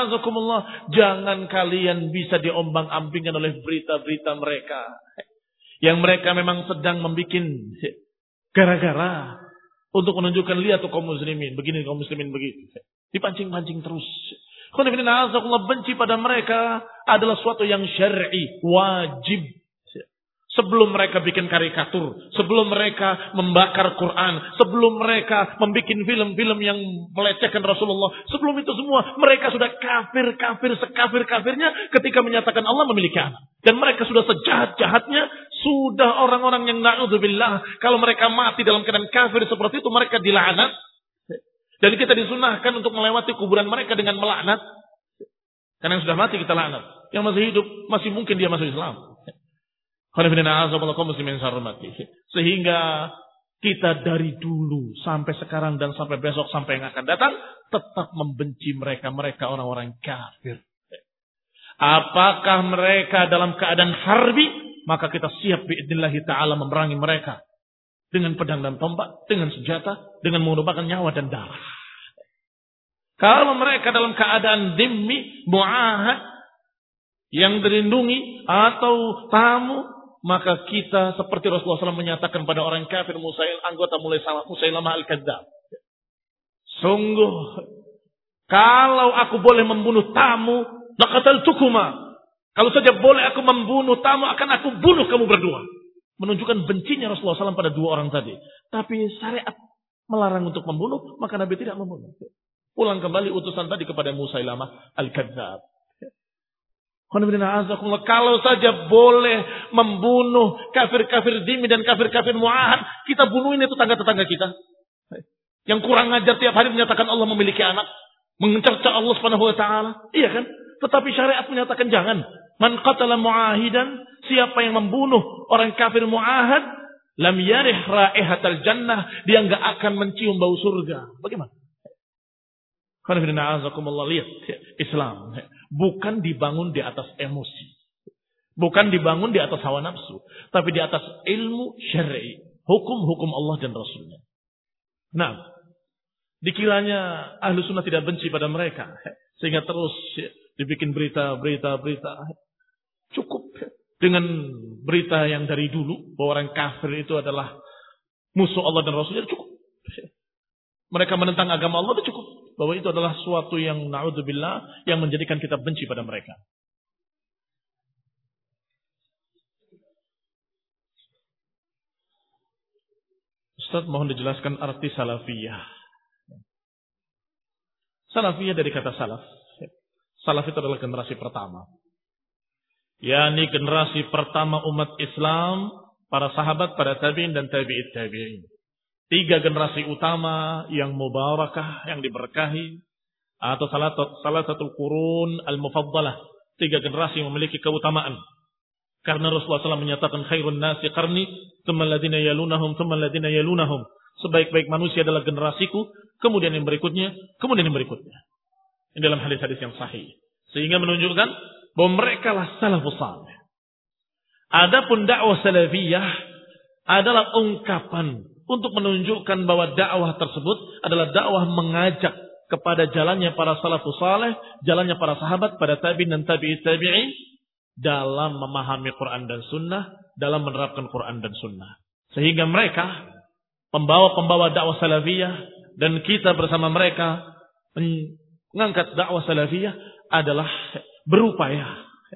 S1: jangan kalian bisa diombang-ambingkan oleh berita-berita mereka. Yang mereka memang sedang membuat gara-gara untuk menunjukkan lihat tuh kaum muslimin. Begini kaum muslimin begitu. Dipancing-pancing terus. Benci pada mereka adalah suatu yang syar'i, wajib. Sebelum mereka bikin karikatur, sebelum mereka membakar Quran, sebelum mereka membuat film-film yang melecehkan Rasulullah, sebelum itu semua mereka sudah kafir-kafir sekafir-kafirnya ketika menyatakan Allah memiliki anak. Dan mereka sudah sejahat-jahatnya, sudah orang-orang yang na'udzubillah, kalau mereka mati dalam keadaan kafir seperti itu mereka dilaknat. Dan kita disunahkan untuk melewati kuburan mereka dengan melaknat. Karena yang sudah mati kita laknat. Yang masih hidup masih mungkin dia masuk Islam. Sehingga kita dari dulu sampai sekarang dan sampai besok sampai yang akan datang tetap membenci mereka, mereka orang-orang kafir. Apakah mereka dalam keadaan harbi, maka kita siap biidznillah taala memerangi mereka dengan pedang dan tombak, dengan senjata, dengan mengorbankan nyawa dan darah. Kalau mereka dalam keadaan dhimmi, mu'ahad, yang dilindungi atau tamu, maka kita seperti Rasulullah shallallahu alaihi wasallam menyatakan pada orang kafir Musail, anggota Musailamah al-Kadzdzab. Sungguh, kalau aku boleh membunuh tamu, laqataltukuma. Kalau saja boleh aku membunuh tamu, akan aku bunuh kamu berdua. Menunjukkan bencinya Rasulullah shallallahu alaihi wasallam pada dua orang tadi. Tapi syariat melarang untuk membunuh, maka Nabi tidak membunuh. Pulang kembali utusan tadi kepada Musailamah al-Kadzdzab. Kalau saja boleh membunuh kafir-kafir dhimmi dan kafir-kafir mu'ahad, kita bunuhin itu tetangga-tetangga kita. Yang kurang ajar tiap hari menyatakan Allah memiliki anak, mencerca Allah Subhanahu wa taala. Iya kan? Tetapi syariat menyatakan jangan. Man qatala mu'ahidan, siapa yang membunuh orang kafir mu'ahad, lam yarih raihatal jannah, dia enggak akan mencium bau surga. Bagaimana? Lihat Islam bukan dibangun di atas emosi, bukan dibangun di atas hawa nafsu, tapi di atas ilmu syar'i, hukum-hukum Allah dan Rasulnya. Nah, dikiranya ahlu sunnah tidak benci pada mereka, sehingga terus dibikin berita-berita-berita. Cukup dengan berita yang dari dulu bahwa orang kafir itu adalah musuh Allah dan Rasulnya, cukup. Mereka menentang agama Allah, itu cukup. Bahwa itu adalah suatu yang na'udzubillah yang menjadikan kita benci pada mereka. Ustaz, mohon dijelaskan arti salafiyah. Salafiyah dari kata salaf. Salaf itu adalah generasi pertama. yakni generasi pertama umat Islam, para sahabat, para tabi'in dan tabi'it tabi'in. Tiga generasi utama yang mubarakah, yang diberkahi, atau salah, salah satu kurun al-mufaddalah. Tiga generasi yang memiliki keutamaan. Karena Rasulullah shallallahu alaihi wasallam menyatakan khairun nasi qarni, thumma alladhina yalunahum, thumma alladhina yalunahum. Sebaik-baik manusia adalah generasiku, kemudian yang berikutnya, kemudian yang berikutnya. Ini dalam hadis-hadis yang sahih. Sehingga menunjukkan bahwa mereka lah salafus salih. Adapun dakwah salafiyah adalah ungkapan untuk menunjukkan bahwa dakwah tersebut adalah dakwah mengajak kepada jalannya para salafus salih, jalannya para sahabat, pada tabi'in dan tabi'it tabi'in dalam memahami Quran dan Sunnah, dalam menerapkan Quran dan Sunnah. Sehingga mereka pembawa-pembawa dakwah salafiyah dan kita bersama mereka mengangkat dakwah salafiyah adalah berupaya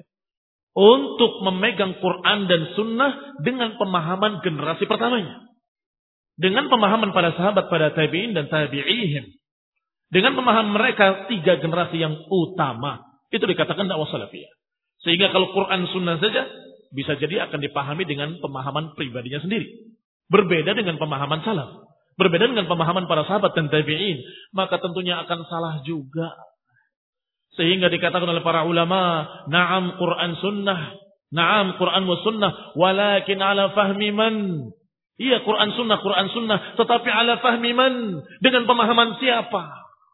S1: untuk memegang Quran dan Sunnah dengan pemahaman generasi pertamanya. Dengan pemahaman para sahabat, para tabi'in dan tabi'ihim. Dengan pemahaman mereka tiga generasi yang utama. Itu dikatakan dakwah salafiyah. Sehingga kalau Quran Sunnah saja bisa jadi akan dipahami dengan pemahaman pribadinya sendiri. Berbeda dengan pemahaman salaf. Berbeda dengan pemahaman para sahabat dan tabi'in. Maka tentunya akan salah juga. Sehingga dikatakan oleh para ulama, na'am Quran Sunnah, na'am Quran wa Sunnah, walakin ala fahmi man. Iya Quran Sunnah, Quran Sunnah, tetapi ala fahmi man. Dengan pemahaman siapa?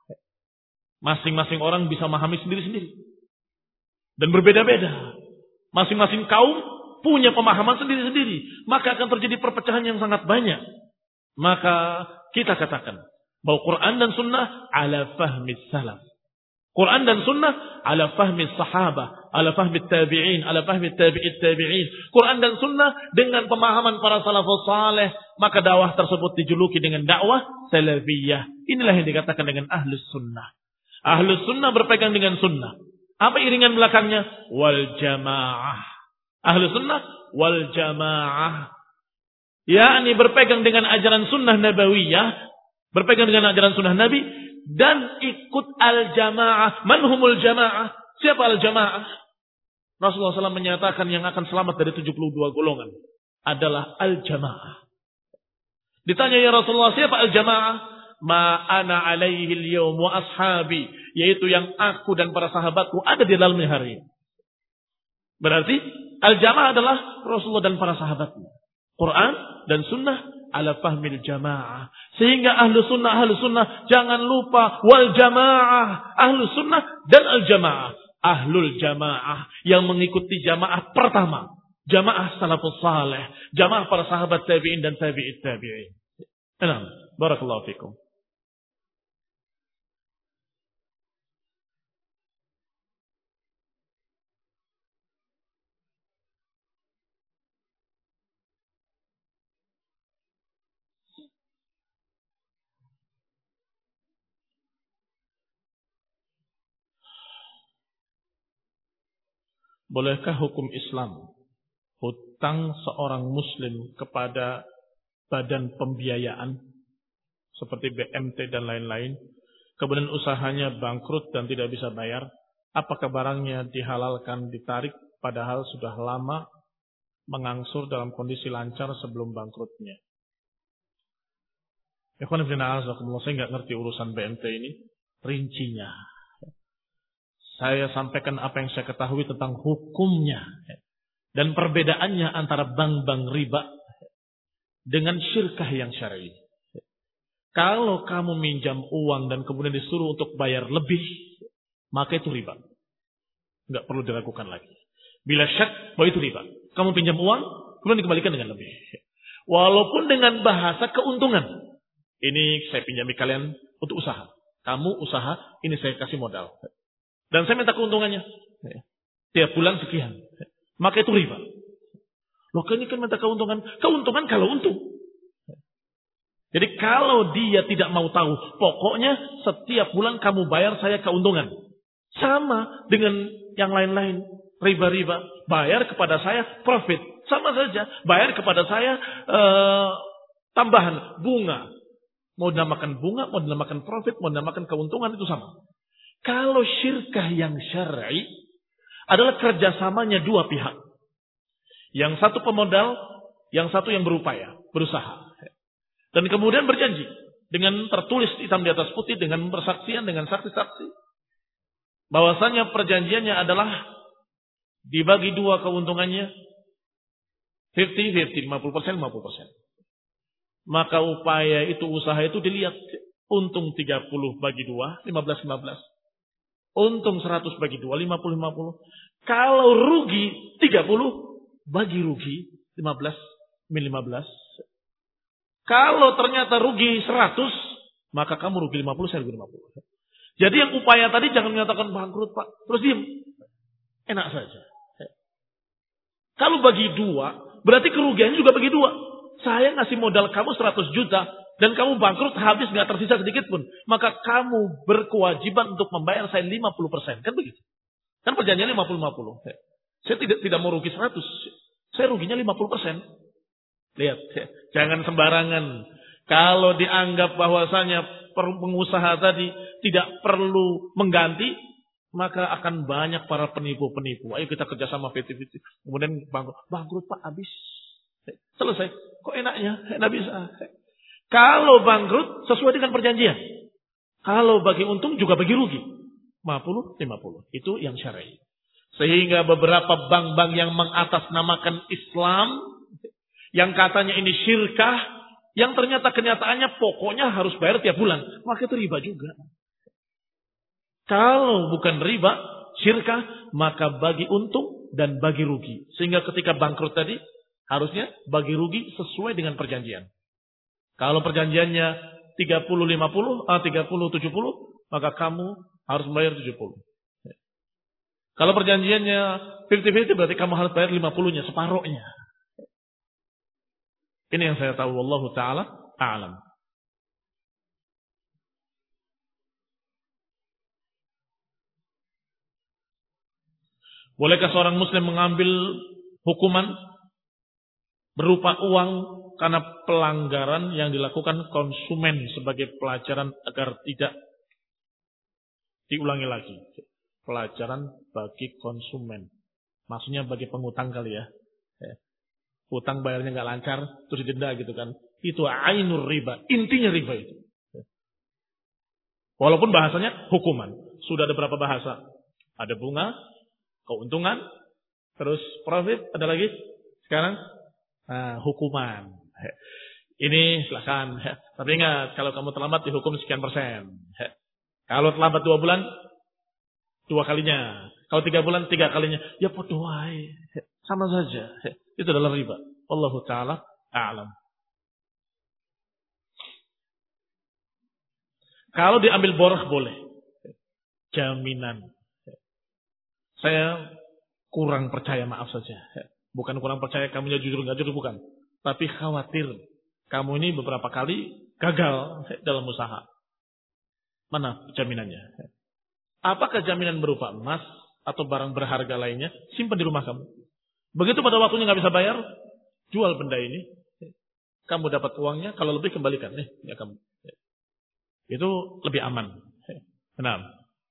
S1: Masing-masing orang bisa memahami sendiri-sendiri. Dan berbeda-beda. Masing-masing kaum punya pemahaman sendiri-sendiri. Maka akan terjadi perpecahan yang sangat banyak. Maka kita katakan bahwa Quran dan Sunnah ala fahmi salaf. Quran dan Sunnah ala fahmi sahabah, ala fahmi tabi'in, ala fahmi tabi'it tabi'in. Quran dan Sunnah dengan pemahaman para salafus saleh, maka dakwah tersebut dijuluki dengan dakwah salafiyah. Inilah yang dikatakan dengan ahlus sunnah. Ahlus sunnah berpegang dengan sunnah. Apa iringan belakangnya? Wal jamaah. Ahlus sunnah wal jamaah. yakni berpegang dengan ajaran sunnah nabawiyah, berpegang dengan ajaran sunnah Nabi, dan ikut al-jamaah. Manhumul jamaah? Siapa al-jamaah? Rasulullah shallallahu alaihi wasallam menyatakan yang akan selamat dari tujuh puluh dua golongan adalah al-jamaah. Ditanya ya Rasulullah, siapa al-jamaah? Ma ana alaihi al-yawm wa ashabi. Yaitu yang aku dan para sahabatku ada di dalamnya hari ini. Berarti al-jamaah adalah Rasulullah dan para sahabatnya. Quran dan Sunnah ala fahmil jamaah. Sehingga ahlu sunnah, ahlu sunnah jangan lupa wal jamaah. Ahlu sunnah dan al jamaah. Ahlul jamaah yang mengikuti jamaah pertama. Jamaah salafus saleh. Jamaah para sahabat tabi'in dan tabi'it tabi'in. Enam. Barakallahu fikum. Bolehkah hukum Islam hutang seorang muslim kepada badan pembiayaan seperti B M T dan lain-lain, kemudian usahanya bangkrut dan tidak bisa bayar, apakah barangnya dihalalkan ditarik padahal sudah lama mengangsur dalam kondisi lancar sebelum bangkrutnya? Ikhwan fillah, saya nggak ngerti urusan B M T ini rincinya. Saya sampaikan apa yang saya ketahui tentang hukumnya dan perbedaannya antara bank-bank riba dengan syirkah yang syar'i. Kalau kamu minjam uang dan kemudian disuruh untuk bayar lebih, maka itu riba. Enggak perlu dilakukan lagi. Bila syak bahwa itu riba. Kamu pinjam uang, kemudian dikembalikan dengan lebih. Walaupun dengan bahasa keuntungan. Ini saya pinjami kalian untuk usaha. Kamu usaha, ini saya kasih modal. Dan saya minta keuntungannya. Tiap bulan sekian. Maka itu riba. Loh, ini kan minta keuntungan. Keuntungan kalau untung. Jadi kalau dia tidak mau tahu, pokoknya setiap bulan kamu bayar saya keuntungan. Sama dengan yang lain-lain. Riba-riba. Bayar kepada saya profit. Sama saja. Bayar kepada saya uh, tambahan bunga. Mau dinamakan bunga, mau dinamakan profit, mau dinamakan keuntungan itu sama. Kalau syirkah yang syar'i adalah kerjasamanya dua pihak. Yang satu pemodal, yang satu yang berupaya, berusaha. Dan kemudian berjanji dengan tertulis hitam di atas putih, dengan persaksian, dengan saksi-saksi. Bahwasanya perjanjiannya adalah dibagi dua keuntungannya, lima puluh lima puluh, lima puluh persen, lima puluh persen. Maka upaya itu, usaha itu dilihat. Untung tiga puluh bagi dua, lima belas lima belas. Untung seratus bagi dua, lima puluh lima puluh. Kalau rugi tiga puluh, bagi rugi lima belas lima belas. Kalau ternyata rugi seratus, maka kamu rugi lima puluh, saya rugi lima puluh. Jadi yang upaya tadi jangan menyatakan bangkrut Pak. Terus diam. Enak saja. Kalau bagi dua, berarti kerugiannya juga bagi dua. Saya ngasih modal kamu seratus juta, dan kamu bangkrut habis nggak tersisa sedikit pun. Maka kamu berkewajiban untuk membayar saya lima puluh persen. Kan begitu. Kan perjanjiannya lima puluh lima puluh. Saya tidak tidak mau rugi seratus. Saya ruginya lima puluh persen. Lihat. Jangan sembarangan. Kalau dianggap bahwasanya pengusaha tadi tidak perlu mengganti, maka akan banyak para penipu-penipu. Ayo kita kerjasama P T P T. Kemudian bangkrut. Bangkrut Pak, habis. Selesai. Kok enaknya? Enak bisa. Kalau bangkrut sesuai dengan perjanjian. Kalau bagi untung juga bagi rugi. lima puluh lima puluh. Itu yang syar'i. Sehingga beberapa bank-bank yang mengatasnamakan Islam, yang katanya ini syirkah, yang ternyata kenyataannya pokoknya harus bayar tiap bulan, maka itu riba juga. Kalau bukan riba, syirkah, maka bagi untung dan bagi rugi. Sehingga ketika bangkrut tadi, harusnya bagi rugi sesuai dengan perjanjian. Kalau perjanjiannya tiga puluh lima puluh, ah, tiga puluh tujuh puluh, maka kamu harus membayar tujuh puluh. Kalau perjanjiannya lima puluh lima puluh, berarti kamu harus bayar lima puluh-nya, separohnya. Ini yang saya tahu, wallahu taala a'lam. Bolehkah seorang muslim mengambil hukuman berupa uang karena pelanggaran yang dilakukan konsumen sebagai pelajaran agar tidak diulangi lagi? Pelajaran bagi konsumen. Maksudnya bagi pengutang kali ya. Utang bayarnya nggak lancar, terus didenda gitu kan. Itu ainur riba. Intinya riba itu. Walaupun bahasanya hukuman. Sudah ada berapa bahasa? Ada bunga, keuntungan, terus profit, ada lagi. Sekarang nah, hukuman. Ini silakan. Tapi ingat, kalau kamu terlambat dihukum sekian persen. Kalau terlambat dua bulan, dua kalinya. Kalau tiga bulan, tiga kalinya. Ya podo wae. Sama saja. Itu adalah riba. Wallahu ta'ala a'lam. Kalau diambil borah boleh. Jaminan. Saya kurang percaya, maaf saja. Bukan kurang percaya kamunya jujur nggak jujur, bukan. Tapi khawatir kamu ini beberapa kali gagal dalam usaha. Mana jaminannya? Apakah jaminan berupa emas atau barang berharga lainnya? Simpan di rumah kamu. Begitu pada waktunya nggak bisa bayar, jual benda ini. Kamu dapat uangnya, kalau lebih kembalikan. Nih, ya kamu. Itu lebih aman. Benar.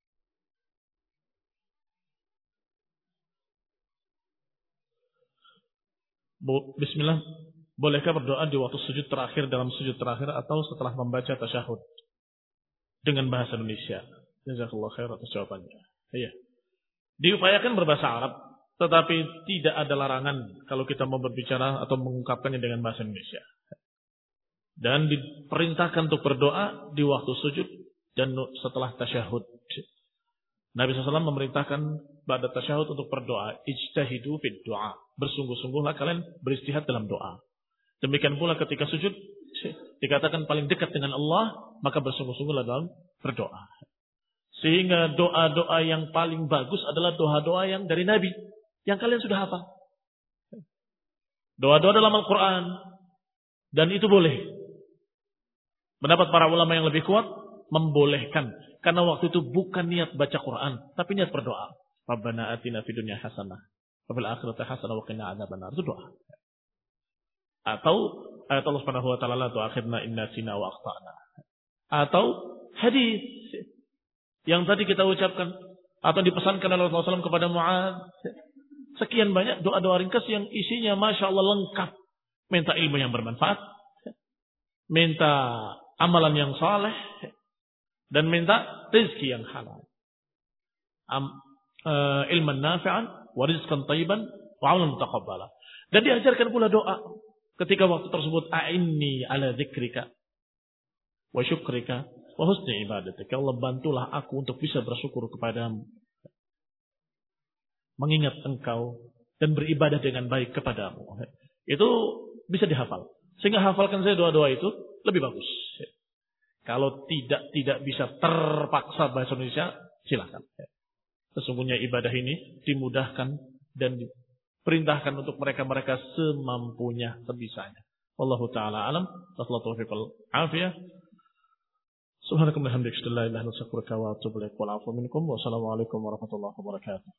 S1: Bismillah. Bolehkah berdoa di waktu sujud terakhir, dalam sujud terakhir, atau setelah membaca tasyahud dengan bahasa Indonesia? Jazakallahu khair atas jawabannya. Iya. Diupayakan berbahasa Arab, tetapi tidak ada larangan kalau kita mau berbicara atau mengungkapkannya dengan bahasa Indonesia. Dan diperintahkan untuk berdoa di waktu sujud dan setelah tasyahud. Nabi shallallahu alaihi wasallam memerintahkan pada tasyahud untuk berdoa. Ijtahidu fid doa. Bersungguh-sungguhlah kalian beristihad dalam doa. Demikian pula ketika sujud, dikatakan paling dekat dengan Allah, maka bersungguh-sungguhlah dalam berdoa. Sehingga doa-doa yang paling bagus adalah doa-doa yang dari Nabi. Yang kalian sudah hafal. Doa-doa dalam Al-Quran. Dan itu boleh. Pendapat para ulama yang lebih kuat, membolehkan. Karena waktu itu bukan niat baca Quran, tapi niat berdoa. Rabbana atina fid dunya hasanah, wa fil akhirati hasanah wa qina adzabannar. Itu doa. Atau ayat Allah Subhanahu wa taala la tu'akhidna in nasina wa akhtana. Atau hadis yang tadi kita ucapkan atau dipesankan oleh Rasulullah shallallahu alaihi wasallam kepada Mu'adz. Sekian banyak doa-doa ringkas yang isinya Masya Allah lengkap. Minta ilmu yang bermanfaat, minta amalan yang saleh, dan minta rezeki yang halal. Am, uh, ilman nafi'an, wa rizqan tayyiban, wa amalan mutaqabbala. Dan diajarkan pula doa ketika waktu tersebut, a'inni ala dzikrika wa syukrika wa husni ibadatika. Ya Allah, bantulah aku untuk bisa bersyukur kepadamu, mengingat engkau, dan beribadah dengan baik kepadamu. Itu bisa dihafal. Sehingga hafalkan saya doa-doa itu lebih bagus. Kalau tidak tidak bisa terpaksa bahasa Indonesia, silakan. Sesungguhnya ibadah ini dimudahkan dan diperintahkan untuk mereka-mereka semampunya, sebisanya. Wallahu taala alam. Wassalatu wal afiyah. Subhanakallahumma wa bihamdika, la ilaha illa anta, astaghfiruka wa atubu ilaik. Wal afwu minkum. Wassalamualaikum warahmatullahi wabarakatuh.